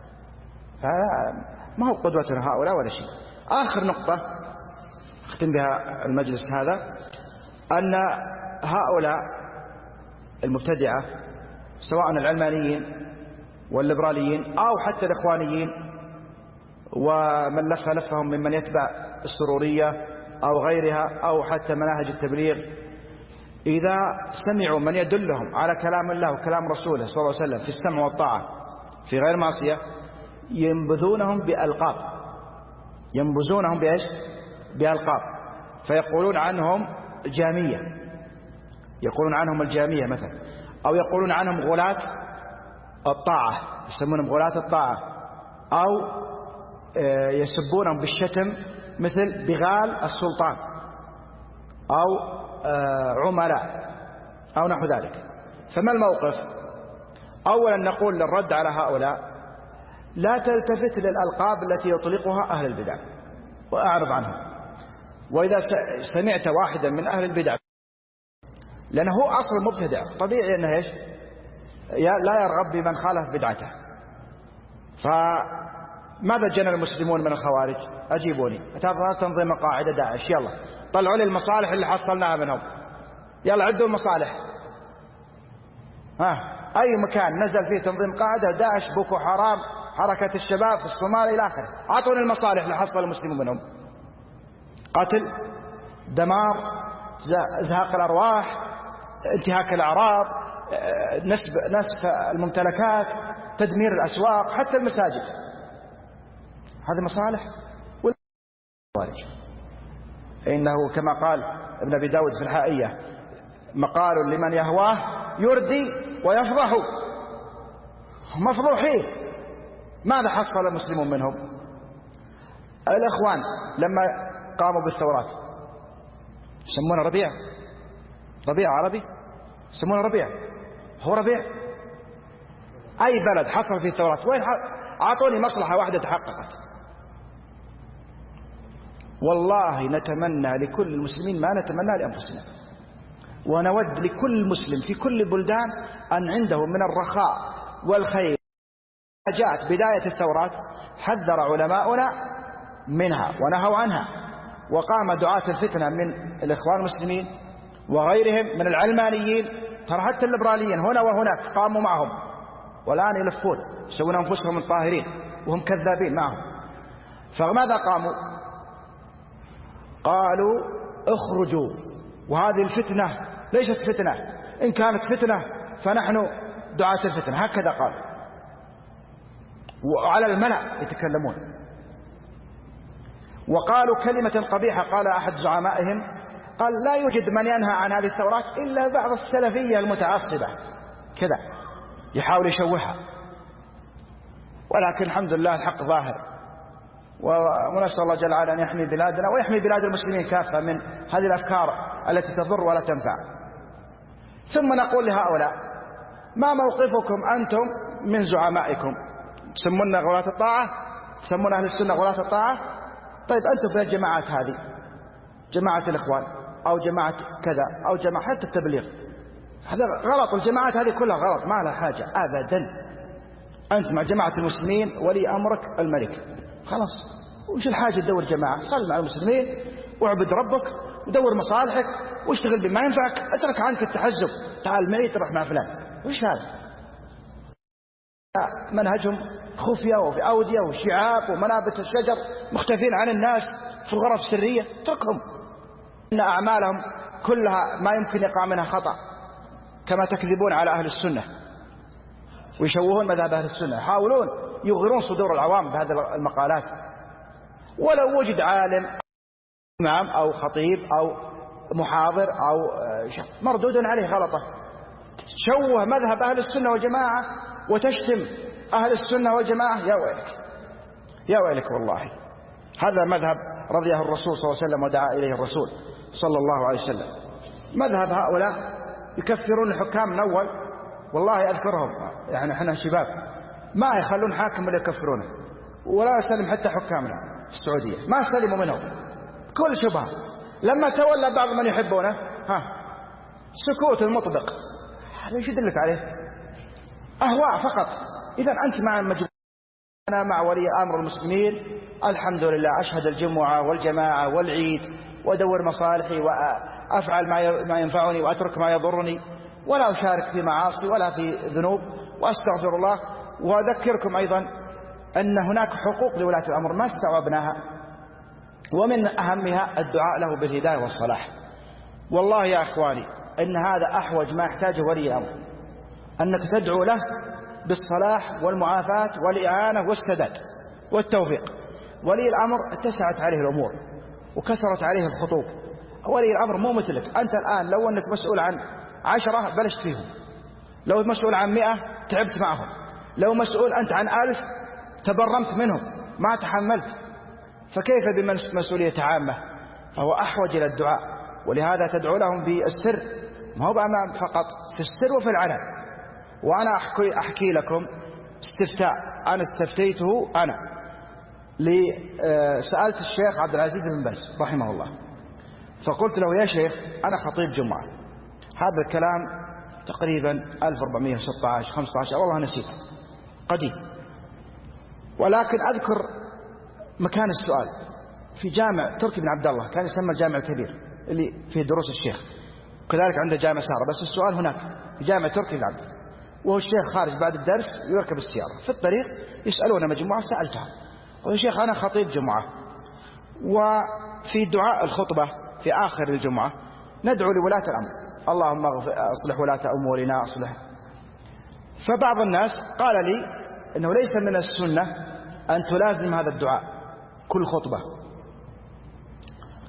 فما هو قدوتنا هؤلاء ولا شيء. آخر نقطة أختم بها المجلس هذا، أن هؤلاء المبتدعة سواء العلمانيين والليبراليين أو حتى الإخوانيين ومن لف لفهم ممن يتبع السرورية أو غيرها أو حتى مناهج التبليغ، إذا سمعوا من يدلهم على كلام الله وكلام رسوله صلى الله عليه وسلم في السمع والطاعة في غير معصية ينبذونهم بألقاب، ينبذونهم بإيش؟ بألقاب. فيقولون عنهم جامية، يقولون عنهم الجامية مثلا، أو يقولون عنهم غلاة الطاعة، يسمونهم غلاة الطاعة، أو يسبونهم بالشتم مثل بغال السلطان أو عملاء أو نحو ذلك. فما الموقف؟ أولا نقول للرد على هؤلاء لا تلتفت للألقاب التي يطلقها أهل البدع وأعرض عنهم. وإذا سمعت واحدا من أهل البدع، لأنه هو أصل المبتدع طبيعي أنه إيش؟ لا يرغب بمن خالف بدعته. فماذا جنى المسلمون من الخوارج؟ أجيبوني. تنظيم قاعدة داعش، يلا طلعوا لي المصالح اللي حصلناها منهم، يلا عدوا المصالح. ها أي مكان نزل فيه تنظيم قاعدة داعش بوكو حرام حركة الشباب في الصومال إلى آخره، أعطوني المصالح اللي حصل المسلمون منهم: قتل، دمار، إزهاق الأرواح، انتهاك الأعراض، نسب نسف الممتلكات، تدمير الأسواق، حتى المساجد. هذه مصالح والخوارج. إنه كما قال ابن أبي داود في الحائية: مقال لمن يهواه يردي ويفضح. مفضوحين. ماذا حصل المسلمون منهم؟ الإخوان لما قاموا بالثورات يسمونه ربيع، ربيع عربي يسمونه ربيع. هو ربيع؟ أي بلد حصل فيه الثورات وين؟ أعطوني مصلحة واحدة تحققت. والله نتمنى لكل المسلمين ما نتمنى لأنفسنا، ونود لكل مسلم في كل البلدان أن عنده من الرخاء والخير. جاءت بداية الثورات حذر علماؤنا منها ونهوا عنها، وقام دعاة الفتنة من الإخوان المسلمين وغيرهم من العلمانيين، ترى حتى الليبراليين هنا وهناك قاموا معهم، والآن يلفون يسوون أنفسهم الطاهرين وهم كذابين معهم. فماذا قاموا؟ قالوا اخرجوا، وهذه الفتنة ليست فتنة، إن كانت فتنة فنحن دعاة الفتنة، هكذا قال. وعلى الملأ يتكلمون. وقالوا كلمة قبيحة، قال أحد زعمائهم قال: لا يوجد من ينهى عن هذه الثورات إلا بعض السلفية المتعصبة، كذا يحاول يشوهها. ولكن الحمد لله الحق ظاهر، ونسأل الله جل وعلا أن يحمي بلادنا ويحمي بلاد المسلمين كافة من هذه الأفكار التي تضر ولا تنفع. ثم نقول لهؤلاء: ما موقفكم أنتم من زعمائكم؟ تسمون غلاة الطاعة، تسمون أهل السنة غلاة الطاعة. طيب أنتم في الجماعات هذه، جماعة الإخوان أو جماعة كذا أو جماعة حتى التبليغ، هذا غلط. الجماعات هذه كلها غلط، ما لها حاجة أبدا. أنت مع جماعة المسلمين، ولي أمرك الملك، خلاص. وش الحاجة تدور جماعة؟ صل مع المسلمين واعبد ربك ودور مصالحك واشتغل بما ينفعك، اترك عنك التحزب. تعال معي تروح مع فلان، وش هذا؟ منهجهم خفية وفي أودية وشعاب ومنابت الشجر، مختفين عن الناس في الغرف السرية، اتركهم. إن أعمالهم كلها ما يمكن يقع منها خطأ، كما تكذبون على أهل السنة ويشوهون مذهب أهل السنة، يحاولون يغيرون صدور العوام بهذه المقالات. ولو وجد عالم إمام أو خطيب أو محاضر أو مردود عليه غلطة، تشوه مذهب أهل السنة والجماعة وتشتم أهل السنة والجماعة، يا ويلك يا ويلك والله. هذا مذهب رضيه الرسول صلى الله عليه وسلم ودعا إليه الرسول صلى الله عليه وسلم. مذهب هؤلاء يكفرون الحكام من أول، والله أذكرهم، يعني احنا شباب ما يخلون حاكم ولا يكفرونه، ولا يسلم حتى حكامنا في السعودية، ما سلموا منهم كل شبهة. لما تولى بعض من يحبونه، ها سكوت المطبق، هذا ايش يدلك عليه؟ أهواء فقط. إذا أنت مع المجموعة، أنا مع ولي أمر المسلمين، الحمد لله، أشهد الجمعة والجماعة والعيد وأدور مصالحي وأفعل ما ينفعني وأترك ما يضرني، ولا أشارك في معاصي ولا في ذنوب، وأستغفر الله. وأذكركم أيضا أن هناك حقوق لولاة الأمر ما استوعبناها، ومن أهمها الدعاء له بالهداية والصلاح. والله يا أخواني إن هذا أحوج ما يحتاجه ولي الأمر، أنك تدعو له بالصلاح والمعافاة والإعانة والسداد والتوفيق. ولي الأمر اتسعت عليه الأمور وكثرت عليه الخطوب. ولي الأمر مو مثلك. أنت الآن لو أنك مسؤول عن عشرة بلشت فيهم، لو مسؤول عن مئة تعبت معهم، لو مسؤول أنت عن ألف تبرمت منهم ما تحملت، فكيف بمسؤولية عامة؟ فهو أحوج إلى الدعاء، ولهذا تدعو لهم بالسر، ما هو بأمام فقط، في السر وفي العلن. وأنا أحكي, أحكي لكم استفتاء أنا استفتيته أنا سألت الشيخ عبد العزيز بن باز رحمه الله، فقلت له: يا شيخ أنا خطيب جمعة. هذا الكلام تقريبا ألف وأربعمائة وستة عشر خمسة عشر، والله نسيت، قديم، ولكن أذكر مكان السؤال في جامع تركي بن عبد الله، كان يسمى الجامع الكبير اللي فيه دروس الشيخ، وكذلك عنده جامع سارة، بس السؤال هناك في جامع تركي بن عبد الله. وهو الشيخ خارج بعد الدرس يركب السيارة، في الطريق يسألون مجموعة، سألتها قلت: يا شيخ أنا خطيب جمعة، وفي دعاء الخطبة في آخر الجمعة ندعو لولاة الأمر، اللهم أصلح ولاة أمورنا أصلح. فبعض الناس قال لي إنه ليس من السنة أن تلازم هذا الدعاء كل خطبة.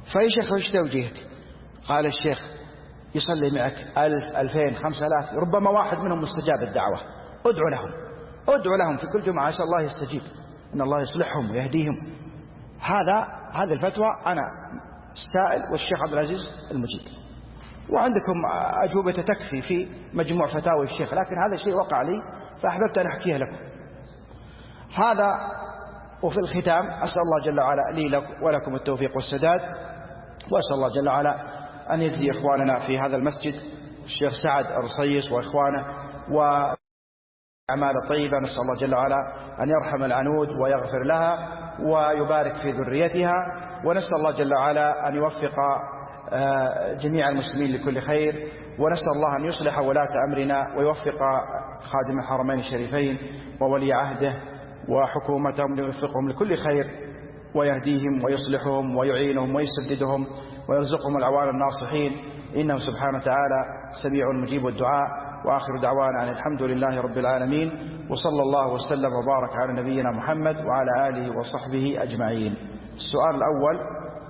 فيا شيخ وش توجيهك؟ قال الشيخ يصلي معك ألف ألفين خمسة آلاف ربما واحد منهم مستجاب الدعوة، ادعو لهم ادعو لهم في كل جمعة عسى الله يستجيب، إن الله يصلحهم ويهديهم. هذا هذه الفتوى أنا السائل والشيخ عبد العزيز المجيد، وعندكم أجوبة تكفي في مجموع فتاوي الشيخ، لكن هذا الشيء وقع لي فأحببت أن أحكيه لكم. هذا. وفي الختام أسأل الله جل وعلا لي ولكم التوفيق والسداد، وأسأل الله جل وعلا أن يجزي إخواننا في هذا المسجد الشيخ سعد الرصيص وإخوانه وأعمال الطيبة. نسأل الله جل وعلا أن يرحم العنود ويغفر لها ويبارك في ذريتها، ونسأل الله جل وعلا أن يوفق جميع المسلمين لكل خير، ونسأل الله أن يصلح ولاة أمرنا ويوفق خادم الحرمين الشريفين وولي عهده وحكومتهم ليوفقهم لكل خير ويهديهم ويصلحهم ويعينهم ويسددهم ويرزقهم العوان الناصحين، إنه سبحانه وتعالى سميع مجيب الدعاء. وآخر دعوانا أن الحمد لله رب العالمين، وصلى الله وسلم وبارك على نبينا محمد وعلى آله وصحبه أجمعين. السؤال الأول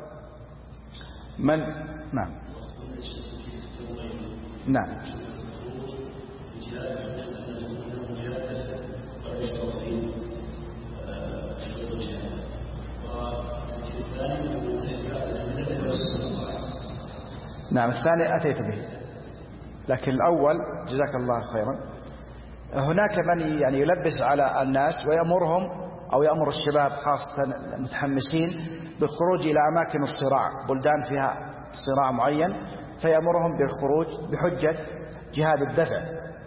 من نعم نعم نعم الثاني أتيت به، لكن الأول جزاك الله خيرا. هناك من يعني يلبس على الناس ويأمرهم أو يأمر الشباب خاصة المتحمسين بالخروج إلى أماكن الصراع، بلدان فيها صراع معين، فيأمرهم بالخروج بحجة جهاد الدفع،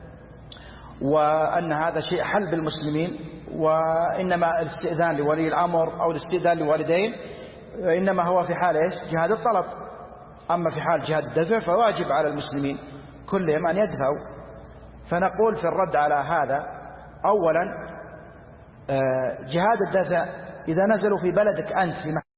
وأن هذا شيء حل بالمسلمين، وإنما الاستئذان لولي الأمر أو الاستئذان لوالدين إنما هو في حال إيش؟ جهاد الطلب. أما في حال جهاد الدفع فواجب على المسلمين كلهم أن يدفعوا. فنقول في الرد على هذا أولا جهاد الدفع إذا نزلوا في بلدك أنت في مكان،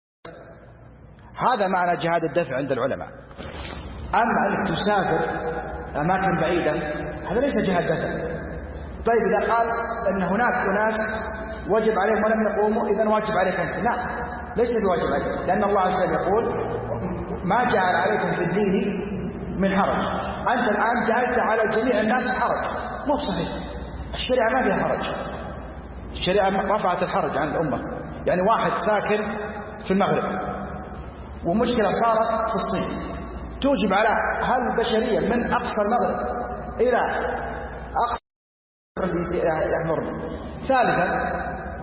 هذا معنى جهاد الدفع عند العلماء. أما أنك تسافر أماكن بعيدة هذا ليس جهاد دفع. طيب إذا قال أن هناك أناس وجب عليهم ولم يقوموا إذن واجب عليك أنت، لا ليس بواجب عليك، لأن الله عز وجل يقول ما جعل عليكم في الدين من حرج. أنت الآن جعلت على جميع الناس حرج، مو صحيح. الشريعة ما فيها حرج، الشريعة رفعت الحرج عن الأمة. يعني واحد ساكن في المغرب ومشكلة صارت في الصين، توجب على هل البشرية من أقصى المغرب إلى أقصى يحضرنا. ثالثا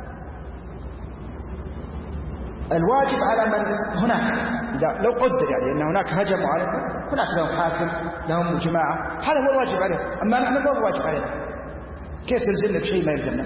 الواجب على من هناك، إذا لو قدر يعني أن هناك هجموا عليكم، هناك لهم حاكم لهم جماعة، هذا هو الواجب عليهم. أما نحن ما هو واجب علينا، كيف تلزمنا بشيء ما يلزمنا؟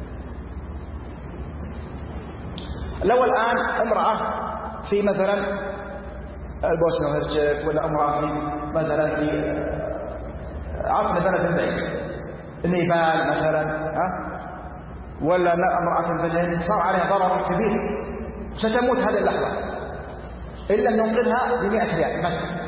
لو الآن امرأة في مثلا البوسنة والهرسك، ولا امرأة في مثلا في عاصمة بلد بعيد النيبال مثلا، ها؟ ولا امرأة في الهند صار عليها ضرر كبير ستموت هذه اللحظة إلا أن ننقذها بمئة ريال مثلا.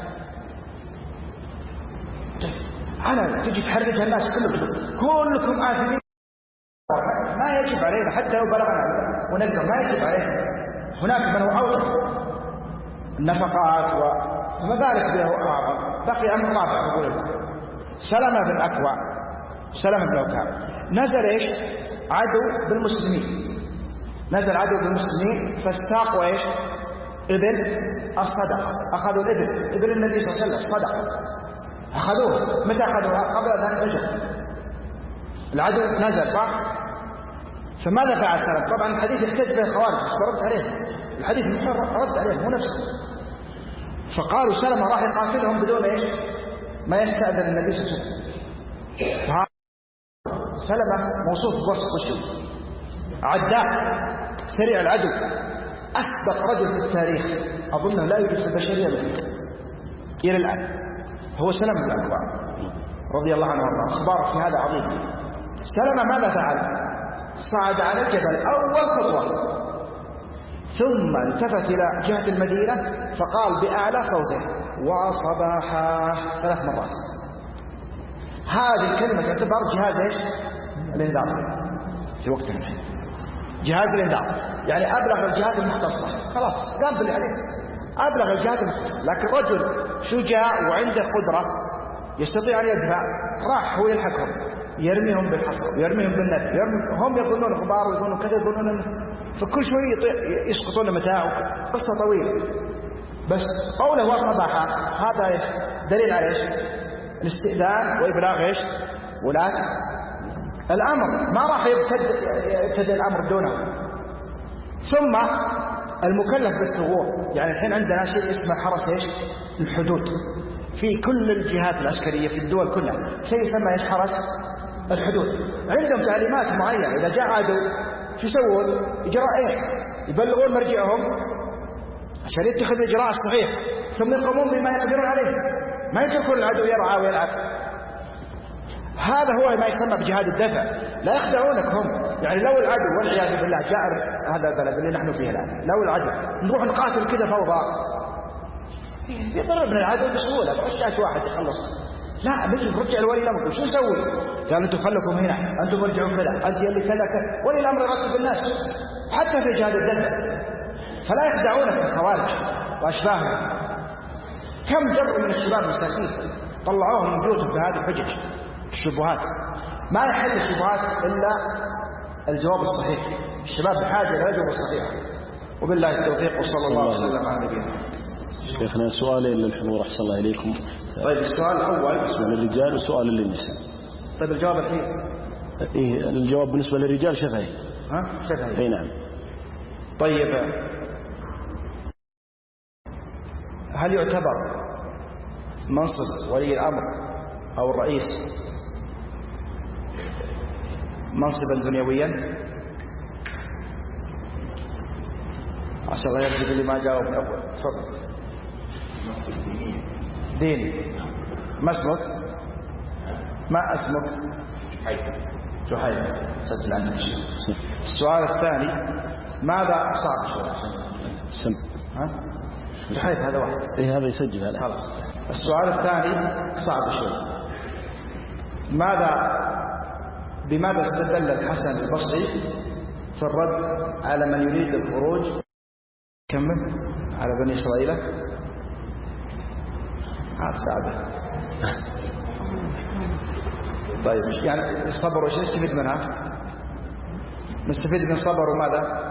أنا تجي تحرجها الناس كلكم كلكم آثمين، ما يجب علينا حتى لو بلغنا ونقدر، ما يجب علينا. هناك من هو أوضح النفقات ومبالغ به أعظم. بقي أمر رابع أقول لكم، سلمة بن الأكوع سلمة بن الأكوع نزل إيش؟ عدو بالمسلمين، نزل عدو بالمسلمين فاستاقوا ايش؟ ابل الصدقه، اخذوا الابل، ابل النبي صلى الله عليه وسلم صدقه، اخذوه. متى اخذوها؟ قبل ذلك رجل العدو نزل، صح؟ فماذا فعل سلم؟ طبعا الحديث يحتج به الخوارج بس برد عليه، الحديث رد عليه مو نفسه. فقالوا سلم راح يقاتلهم بدون ايش؟ ما يستأذن النبي صلى الله عليه وسلم. سلمة موصوف بوصف وشي عداء سريع العدو، أسبق رجل في التاريخ أظنه لا يوجد في البشرية إلى الآن، هو سلمة بن الأكوع رضي الله عنه وارضاه. أخبار في هذا عظيم. سلمة ماذا فعل؟ صعد على الجبل أول خطوة، ثم التفت إلى جهة المدينة فقال بأعلى صوته وصباحا ثلاث مرات. هذه الكلمة تعتبر جهاز ايش؟ الانذار في وقتنا الحين، جهاز الانذار، يعني أبلغ الجهات المختصة، خلاص قام باللي عليه. أبلغ الجهاد المختصر. لكن رجل شجاع وعنده قدرة يستطيع أن يدفع، راح هو يلحقهم يرميهم بالحصى ويرميهم بالنبي، هم يظنون غبار ويظنون كذا، يظنون أنه فكل شوي يسقطون متاع. قصة طويلة، بس قوله وصباحا هذا دليل على ايش؟ الاستئذان وإبلاغ ايش؟ ولاة الأمر، ما راح يبتدئ الأمر دونه. ثم المكلف بالثغور، يعني الحين عندنا شيء اسمه حرس ايش؟ الحدود في كل الجهات العسكرية في الدول كلها، شيء يسمى ايش؟ حرس الحدود. عندهم تعليمات معينة، إذا جاء عدو شو يسوون؟ إجراءين، يبلغون مرجعهم عشان يتخذ الإجراء الصحيح، ثم يقومون بما يقدرون عليه، ما يتركون العدو يرعى ويلعب. هذا هو ما يسمى بجهاد الدفع. لا يخدعونك هم، يعني لو العدو والعياذ بالله جاء هذا البلد اللي نحن فيه الآن، لو العدو نروح نقاتل كذا فوضى، يضربنا العدو بسهولة، برشاش واحد يخلص. لا، نجي نرجع الولي الأمر، وش نسوي؟ قال انتم خلكم هنا، انتم ارجعوا كذا، انت اللي كذا كذا، ولي الأمر يرتب الناس حتى في جهاد الدفع. فلا يخدعونك الخوارج وأشباههم. كم جروا من الشباب المستكين طلعوهم من بيوتهم بهذه الحجج الشبهات. ما يحل الشبهات إلا الجواب الصحيح. الشباب بحاجة إلى الجواب الصحيح. وبالله التوفيق، وصلى الله وسلم على نبينا. شيخنا سؤالين للحضور أحسن الله إليكم. طيب السؤال الأول بالنسبة للرجال وسؤال للنساء. طيب الجواب الحين. إيه الجواب بالنسبة للرجال شفهي. ها شفهي. أي نعم. طيب هل يعتبر منصب ولي الأمر أو الرئيس منصبا دنيويا؟ عسى الله يرزق اللي ما جاوب أول. تفضل. ديني. ما اسمك؟ ما اسمك؟ جحيم. سجل عنك شيء. السؤال الثاني، ماذا أصاب شو؟ سم. ها؟ جحيم هذا واحد. إيه هذا يسجل هذا. خلاص. السؤال الثاني صعب شوي. ماذا بماذا استدل الحسن البصري في الرد على من يريد الخروج كمل على بني إسرائيل؟ هذا ساعده. طيب يعني الصبر وش نستفيد منها؟ نستفيد من صبر وماذا؟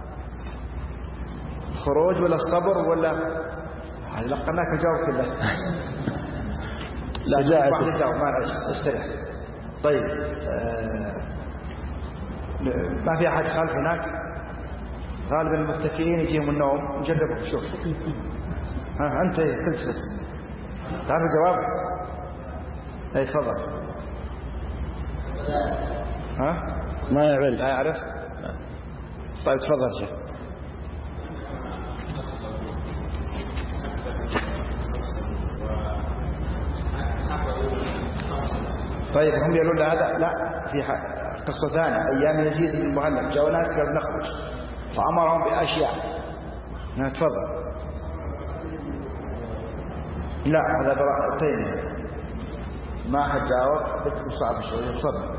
خروج ولا الصبر ولا هذا لقناك الجواب كله. لا جاء واحد يجاوب معلش استريح. طيب آه ما في أحد خالف هناك؟ غالبا المتكئين يجيهم النوم. نجربه شوف. ها أنت تلتفت تعرف الجواب؟ اي تفضل. ها ما يعرف. لا يعرف. طيب تفضل شيخ. طيب هم يقولون له هذا لا، في قصة ثانية أيام يزيد بن المهلب جاءوا ناس قالوا نخرج فأمرهم بأشياء. تفضل. لا هذا براء تيمية. ما حد جاوب. بتكون صعب شوية. تفضل.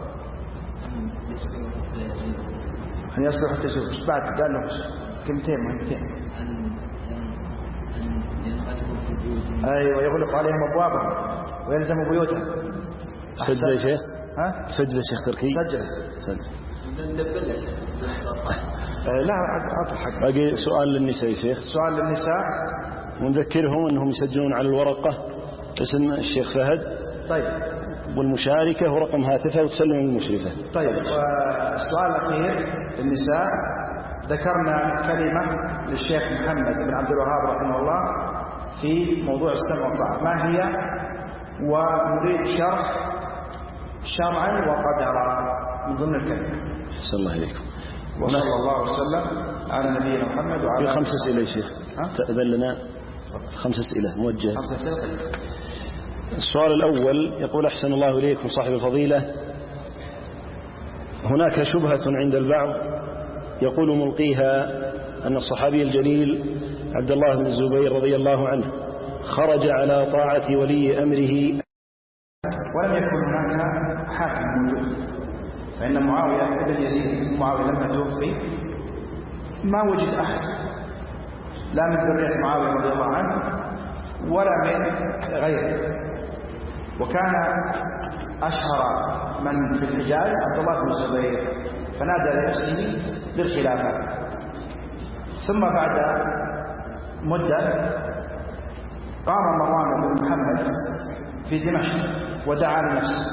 أن يصبح حتى يشوف إيش بعد قال له كلمتين مهمتين. أيوة يغلق عليهم أبوابهم ويلزم بيوتهم. سجل يا شيخ. ها سجل يا شيخ تركي. سجل سجل. لا أعطي حق. باقي سؤال للنساء يا شيخ. سؤال للنساء. ونذكرهم أنهم يسجلون على الورقة اسم الشيخ فهد. طيب. والمشاركة ورقم هاتفها وتسلم المشرفة. طيب والسؤال الأخير للنساء، ذكرنا كلمة للشيخ محمد بن عبد الوهاب رحمه الله في موضوع السمع والطاعة، ما هي؟ ونريد شرح شرعا وقدرا من ضمن الكلمة. أحسن الله إليكم. وصلى الله وسلم على نبينا محمد وعلى في خمس أسئلة يا شيخ. تأذن لنا خمس أسئلة موجهة. خمس أسئلة. السؤال الأول يقول أحسن الله إليكم صاحب الفضيلة، هناك شبهة عند البعض يقول ملقيها أن الصحابي الجليل عبد الله بن الزبير رضي الله عنه خرج على طاعة ولي أمره ولم يكن هناك حاكم موجود، فإن معاوية بن يزيد معاوية لما توفي ما وجد أحد لا من ذرية معاوية رضي الله عنه ولا من غيره. وكان أشهر من في الحجاز عبد الله بن الزبير، فنادى لنفسه بالخلافة. ثم بعد مدة قام مروان بن محمد في دمشق ودعا لنفسه،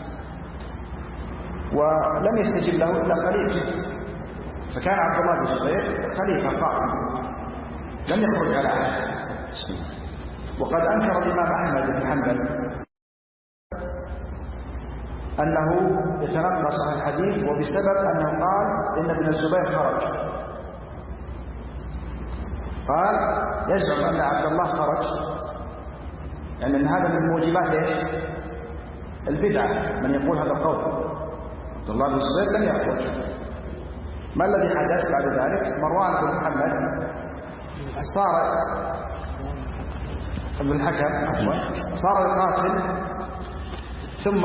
ولم يستجب له إلا قليل جدا، فكان عبد الله بن الزبير خليفة قائم لم يخرج على أحد. وقد أنكر الإمام أحمد بن حنبل أنه يتنقص عن الحديث، وبسبب أنه قال إن ابن الزبير خرج. قال يزعم أن عبد الله خرج، يعني أن هذا من موجبات إيش؟ البدعة. من يقول هذا القول عبد الله بن الزبير لم يخرج. ما الذي حدث بعد ذلك؟ مروان بن محمد صار ابن الحكم صار القاتل، ثم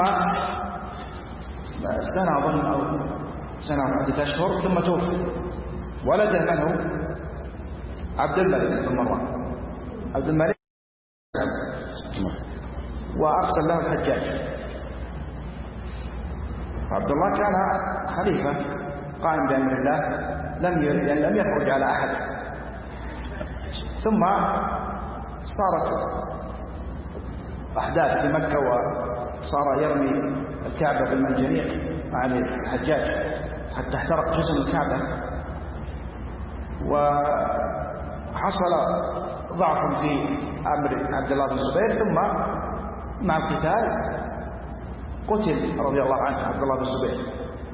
سنة أظن أو سنة وعدة أشهر ثم توفي. ولده من هو؟ عبد الملك بن مروان. عبد الملك وأرسل له الحجاج. عبد الله كان خليفة قائم بأمر الله، لم يعني لم يخرج على أحد. ثم صارت أحداث في مكة، وصار يرمي الكعبة بالمنجنيق عن الحجاج حتى احترق جسم الكعبة، وحصل ضعف في أمر عبد الله بن الزبير. ثم مع القتال قتل رضي الله عنه عبد الله بن الزبير.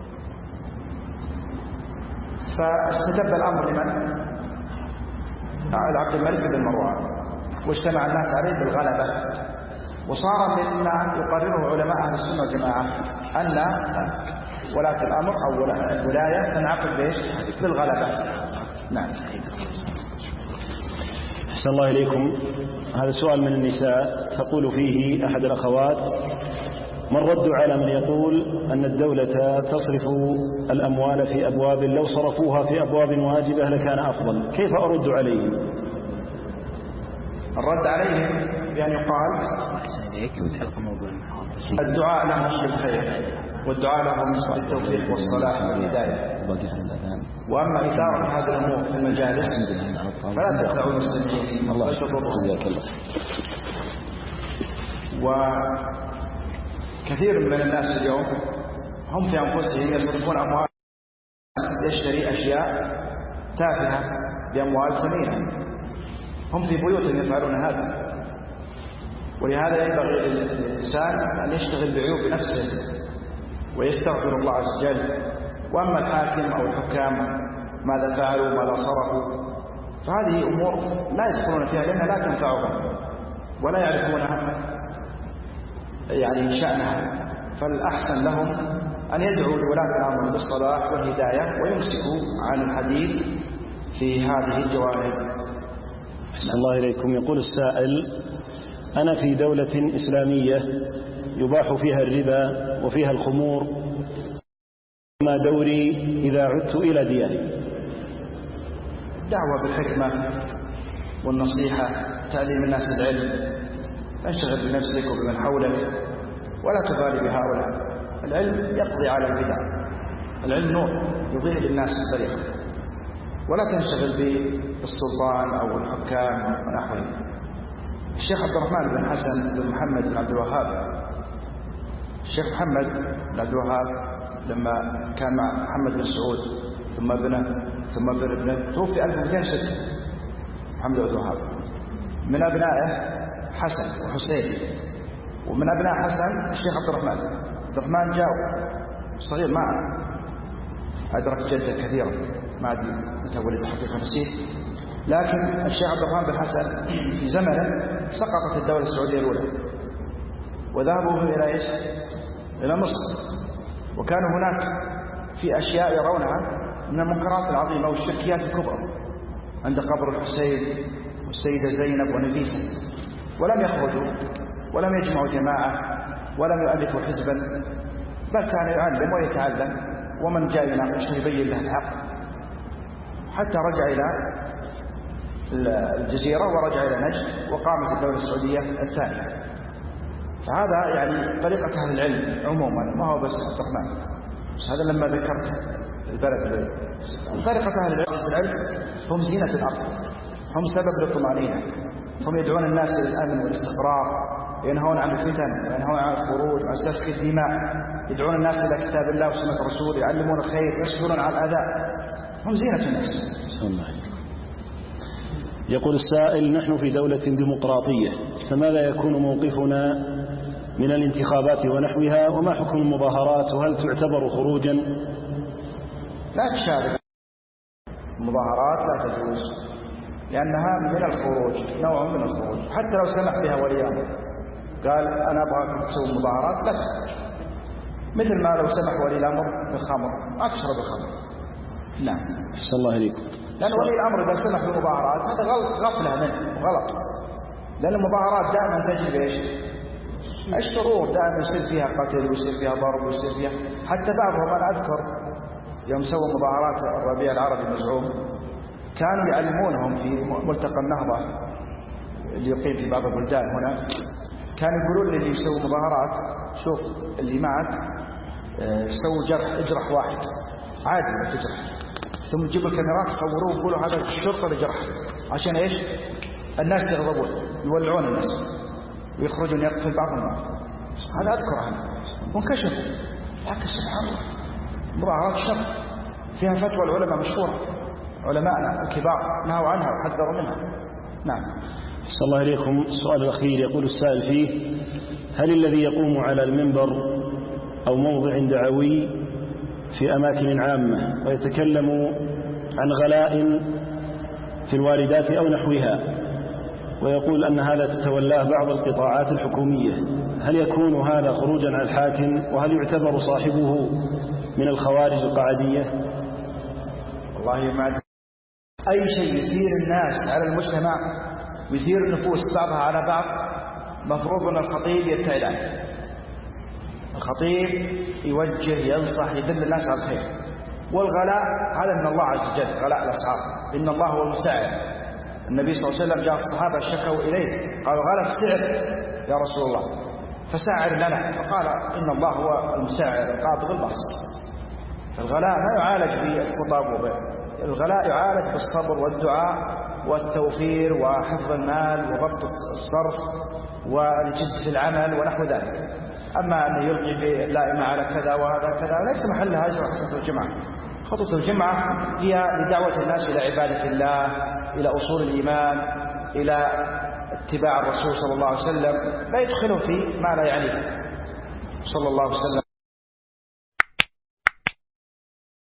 فاستتب الأمر لمن؟ عبد الملك بن مروان، واجتمع الناس عليه بالغلبة. وصار مما يقرره علماء أهل السنة والجماعة أن ولاة الأمر أو الولاية تنعقد بإيش؟ بالغلبة. نعم. أحسن الله إليكم. هذا سؤال من النساء، تقول فيه أحد الأخوات: ما الرد على من يقول أن الدولة تصرف الأموال في أبواب لو صرفوها في أبواب واجبة لكان أفضل؟ كيف أرد عليهم؟ الرد عليهم بأن يقال الدعاء لهم بالخير، والدعاء لهم بالتوفيق والصلاح والهداية. وأما إثارة هذه الأمور في المجالس فلا تخدعوا المسلمين ولا تضروا. وكثير من الناس اليوم هم في أنفسهم يصرفون أموال يشتري أشياء تافهة بأموال ثمينة. هم في بيوتهم يفعلون هذا. ولهذا ينبغي للإنسان أن يشتغل بعيوب نفسه ويستغفر الله عز وجل. وأما الحاكم أو الحكام ماذا فعلوا ماذا صرفوا، فهذه أمور لا يدخلون فيها لأنها لا تنفعهم ولا يعرفونها يعني شأنها. فالأحسن لهم أن يدعوا لولاة الأمر بالصلاح والهداية ويمسكوا عن الحديث في هذه الجوانب. أحسن الله إليكم. يقول السائل: أنا في دولة إسلامية يباح فيها الربا وفيها الخمور، ما دوري إذا عدت إلى دياري؟ الدعوة بالحكمة والنصيحة، تعليم الناس العلم، انشغل بنفسك وبمن حولك ولا تبالي بهؤلاء. العلم يقضي على البدع، العلم نور يضيء للناس الطريق، ولا تنشغل بالسلطان أو الحكام ونحوهم. الشيخ عبد الرحمن بن حسن بن محمد بن عبد الوهاب، الشيخ محمد بن عبد الوهاب لما كان مع محمد بن سعود ثم ابنه ثم ابن ابنه توفي ألف ومئتين وستة. محمد بن عبد الوهاب من أبنائه حسن وحسين، ومن أبناء حسن الشيخ عبد الرحمن. عبد الرحمن جاء صغير ما أدرك جدا كثيرا، ما أدري متى ولد حقيقة نسيت، لكن الشيخ عبد الرحمن بن حسن في زمنه سقطت الدولة السعودية الأولى وذهبوا إلى إيش؟ إلى مصر. وكان هناك في أشياء يرونها من المنكرات العظيمة والشركيات الكبرى عند قبر الحسين والسيدة زينب ونفيسة، ولم يخرجوا ولم يجمعوا جماعة ولم يؤلفوا حزبا، بل كان يعلم ويتعلم، ومن جاء يناقشه يبين له الحق، حتى رجع إلى الجزيرة ورجع إلى نجد وقامت الدولة السعودية الثانية. فهذا يعني طريقة أهل العلم عموما، ما هو بس عبد الرحمن، بس هذا لما ذكرت البلد. طريقة أهل العلم هم زينة الأرض، هم سبب للطمأنينة، هم يدعون الناس إلى الأمن والاستقرار، ينهون عن الفتن وينهون عن الخروج وعن سفك الدماء، يدعون الناس إلى كتاب الله وسنة رسوله، يعلمون الخير، يصبرون على الأذى، هم زينة الناس. يقول السائل: نحن في دولة ديمقراطية، فماذا يكون موقفنا من الانتخابات ونحوها، وما حكم المظاهرات، وهل تعتبر خروجا؟ لا تشارك المظاهرات، لا تجوز، لأنها من الخروج، نوع من الخروج، حتى لو سمح بها ولي الأمر قال أنا أبغاكم تسووا مظاهرات، لا تخرج، مثل ما لو سمح ولي الأمر بالخمر ما تشرب الخمر. نعم. أحسن الله إليكم. لأن ولي الأمر إذا سمح بالمظاهرات هذا غفلة منه وغلط، لأن المظاهرات دائما تجلب إيش؟ الشرور، دائما يصير فيها قتل ويصير فيها ضرب ويصير فيها، حتى بعضهم أنا أذكر يوم سووا مظاهرات الربيع العربي المزعوم كانوا يعلمونهم في ملتقى النهضة اللي يقيم في بعض البلدان هنا، كانوا يقولون للي يسوي مظاهرات شوف اللي معك سووا جرح، اجرح واحد عادي ما تجرح، ثم تجيب الكاميرات تصوروه ويقولوا هذا الشرطة اللي جرح، عشان ايش؟ الناس يغضبون، يولعون الناس ويخرجون يقتل بعضهم بعض. هذا أذكره أنا وانكشفوا، لكن سبحان الله مظاهرات شر فيها فتوى العلماء مشهورة، علماءنا الكبار نهوا عنها وحذروا منها. نعم. أحسن الله إليكم. السؤال الأخير يقول السائل فيه: هل الذي يقوم على المنبر أو موضع دعوي في أماكن عامة ويتكلم عن غلاء في الواردات أو نحوها ويقول أن هذا تتولاه بعض القطاعات الحكومية، هل يكون هذا خروجا عن الحاكم، وهل يعتبر صاحبه من الخوارج القعدية؟ والله ما أي شيء يثير الناس على المجتمع ويثير النفوس بعضها على بعض مفروض أن الخطيب يبتعد عنه. الخطيب يوجه، ينصح، يدل الناس على الخير. والغلاء هذا من الله عز وجل، غلاء الأسعار، إن الله هو المسعر. النبي صلى الله عليه وسلم جاء الصحابة شكوا إليه قالوا غلى السعر يا رسول الله فسعر لنا، فقال إن الله هو المسعر القابض الباسط. فالغلاء ما يعالج بالخطاب، الغلاء يعالج بالصبر والدعاء والتوفير وحفظ المال وضبط الصرف والجد في العمل ونحو ذلك. أما أن يلقي باللائمة على كذا وهذا كذا ليس محلها أجر خطبة الجمعة. خطبة الجمعة هي لدعوة الناس إلى عبادة الله، إلى أصول الإيمان، إلى اتباع الرسول صلى الله عليه وسلم، لا يدخلوا في ما لا يعنيه. صلى الله عليه وسلم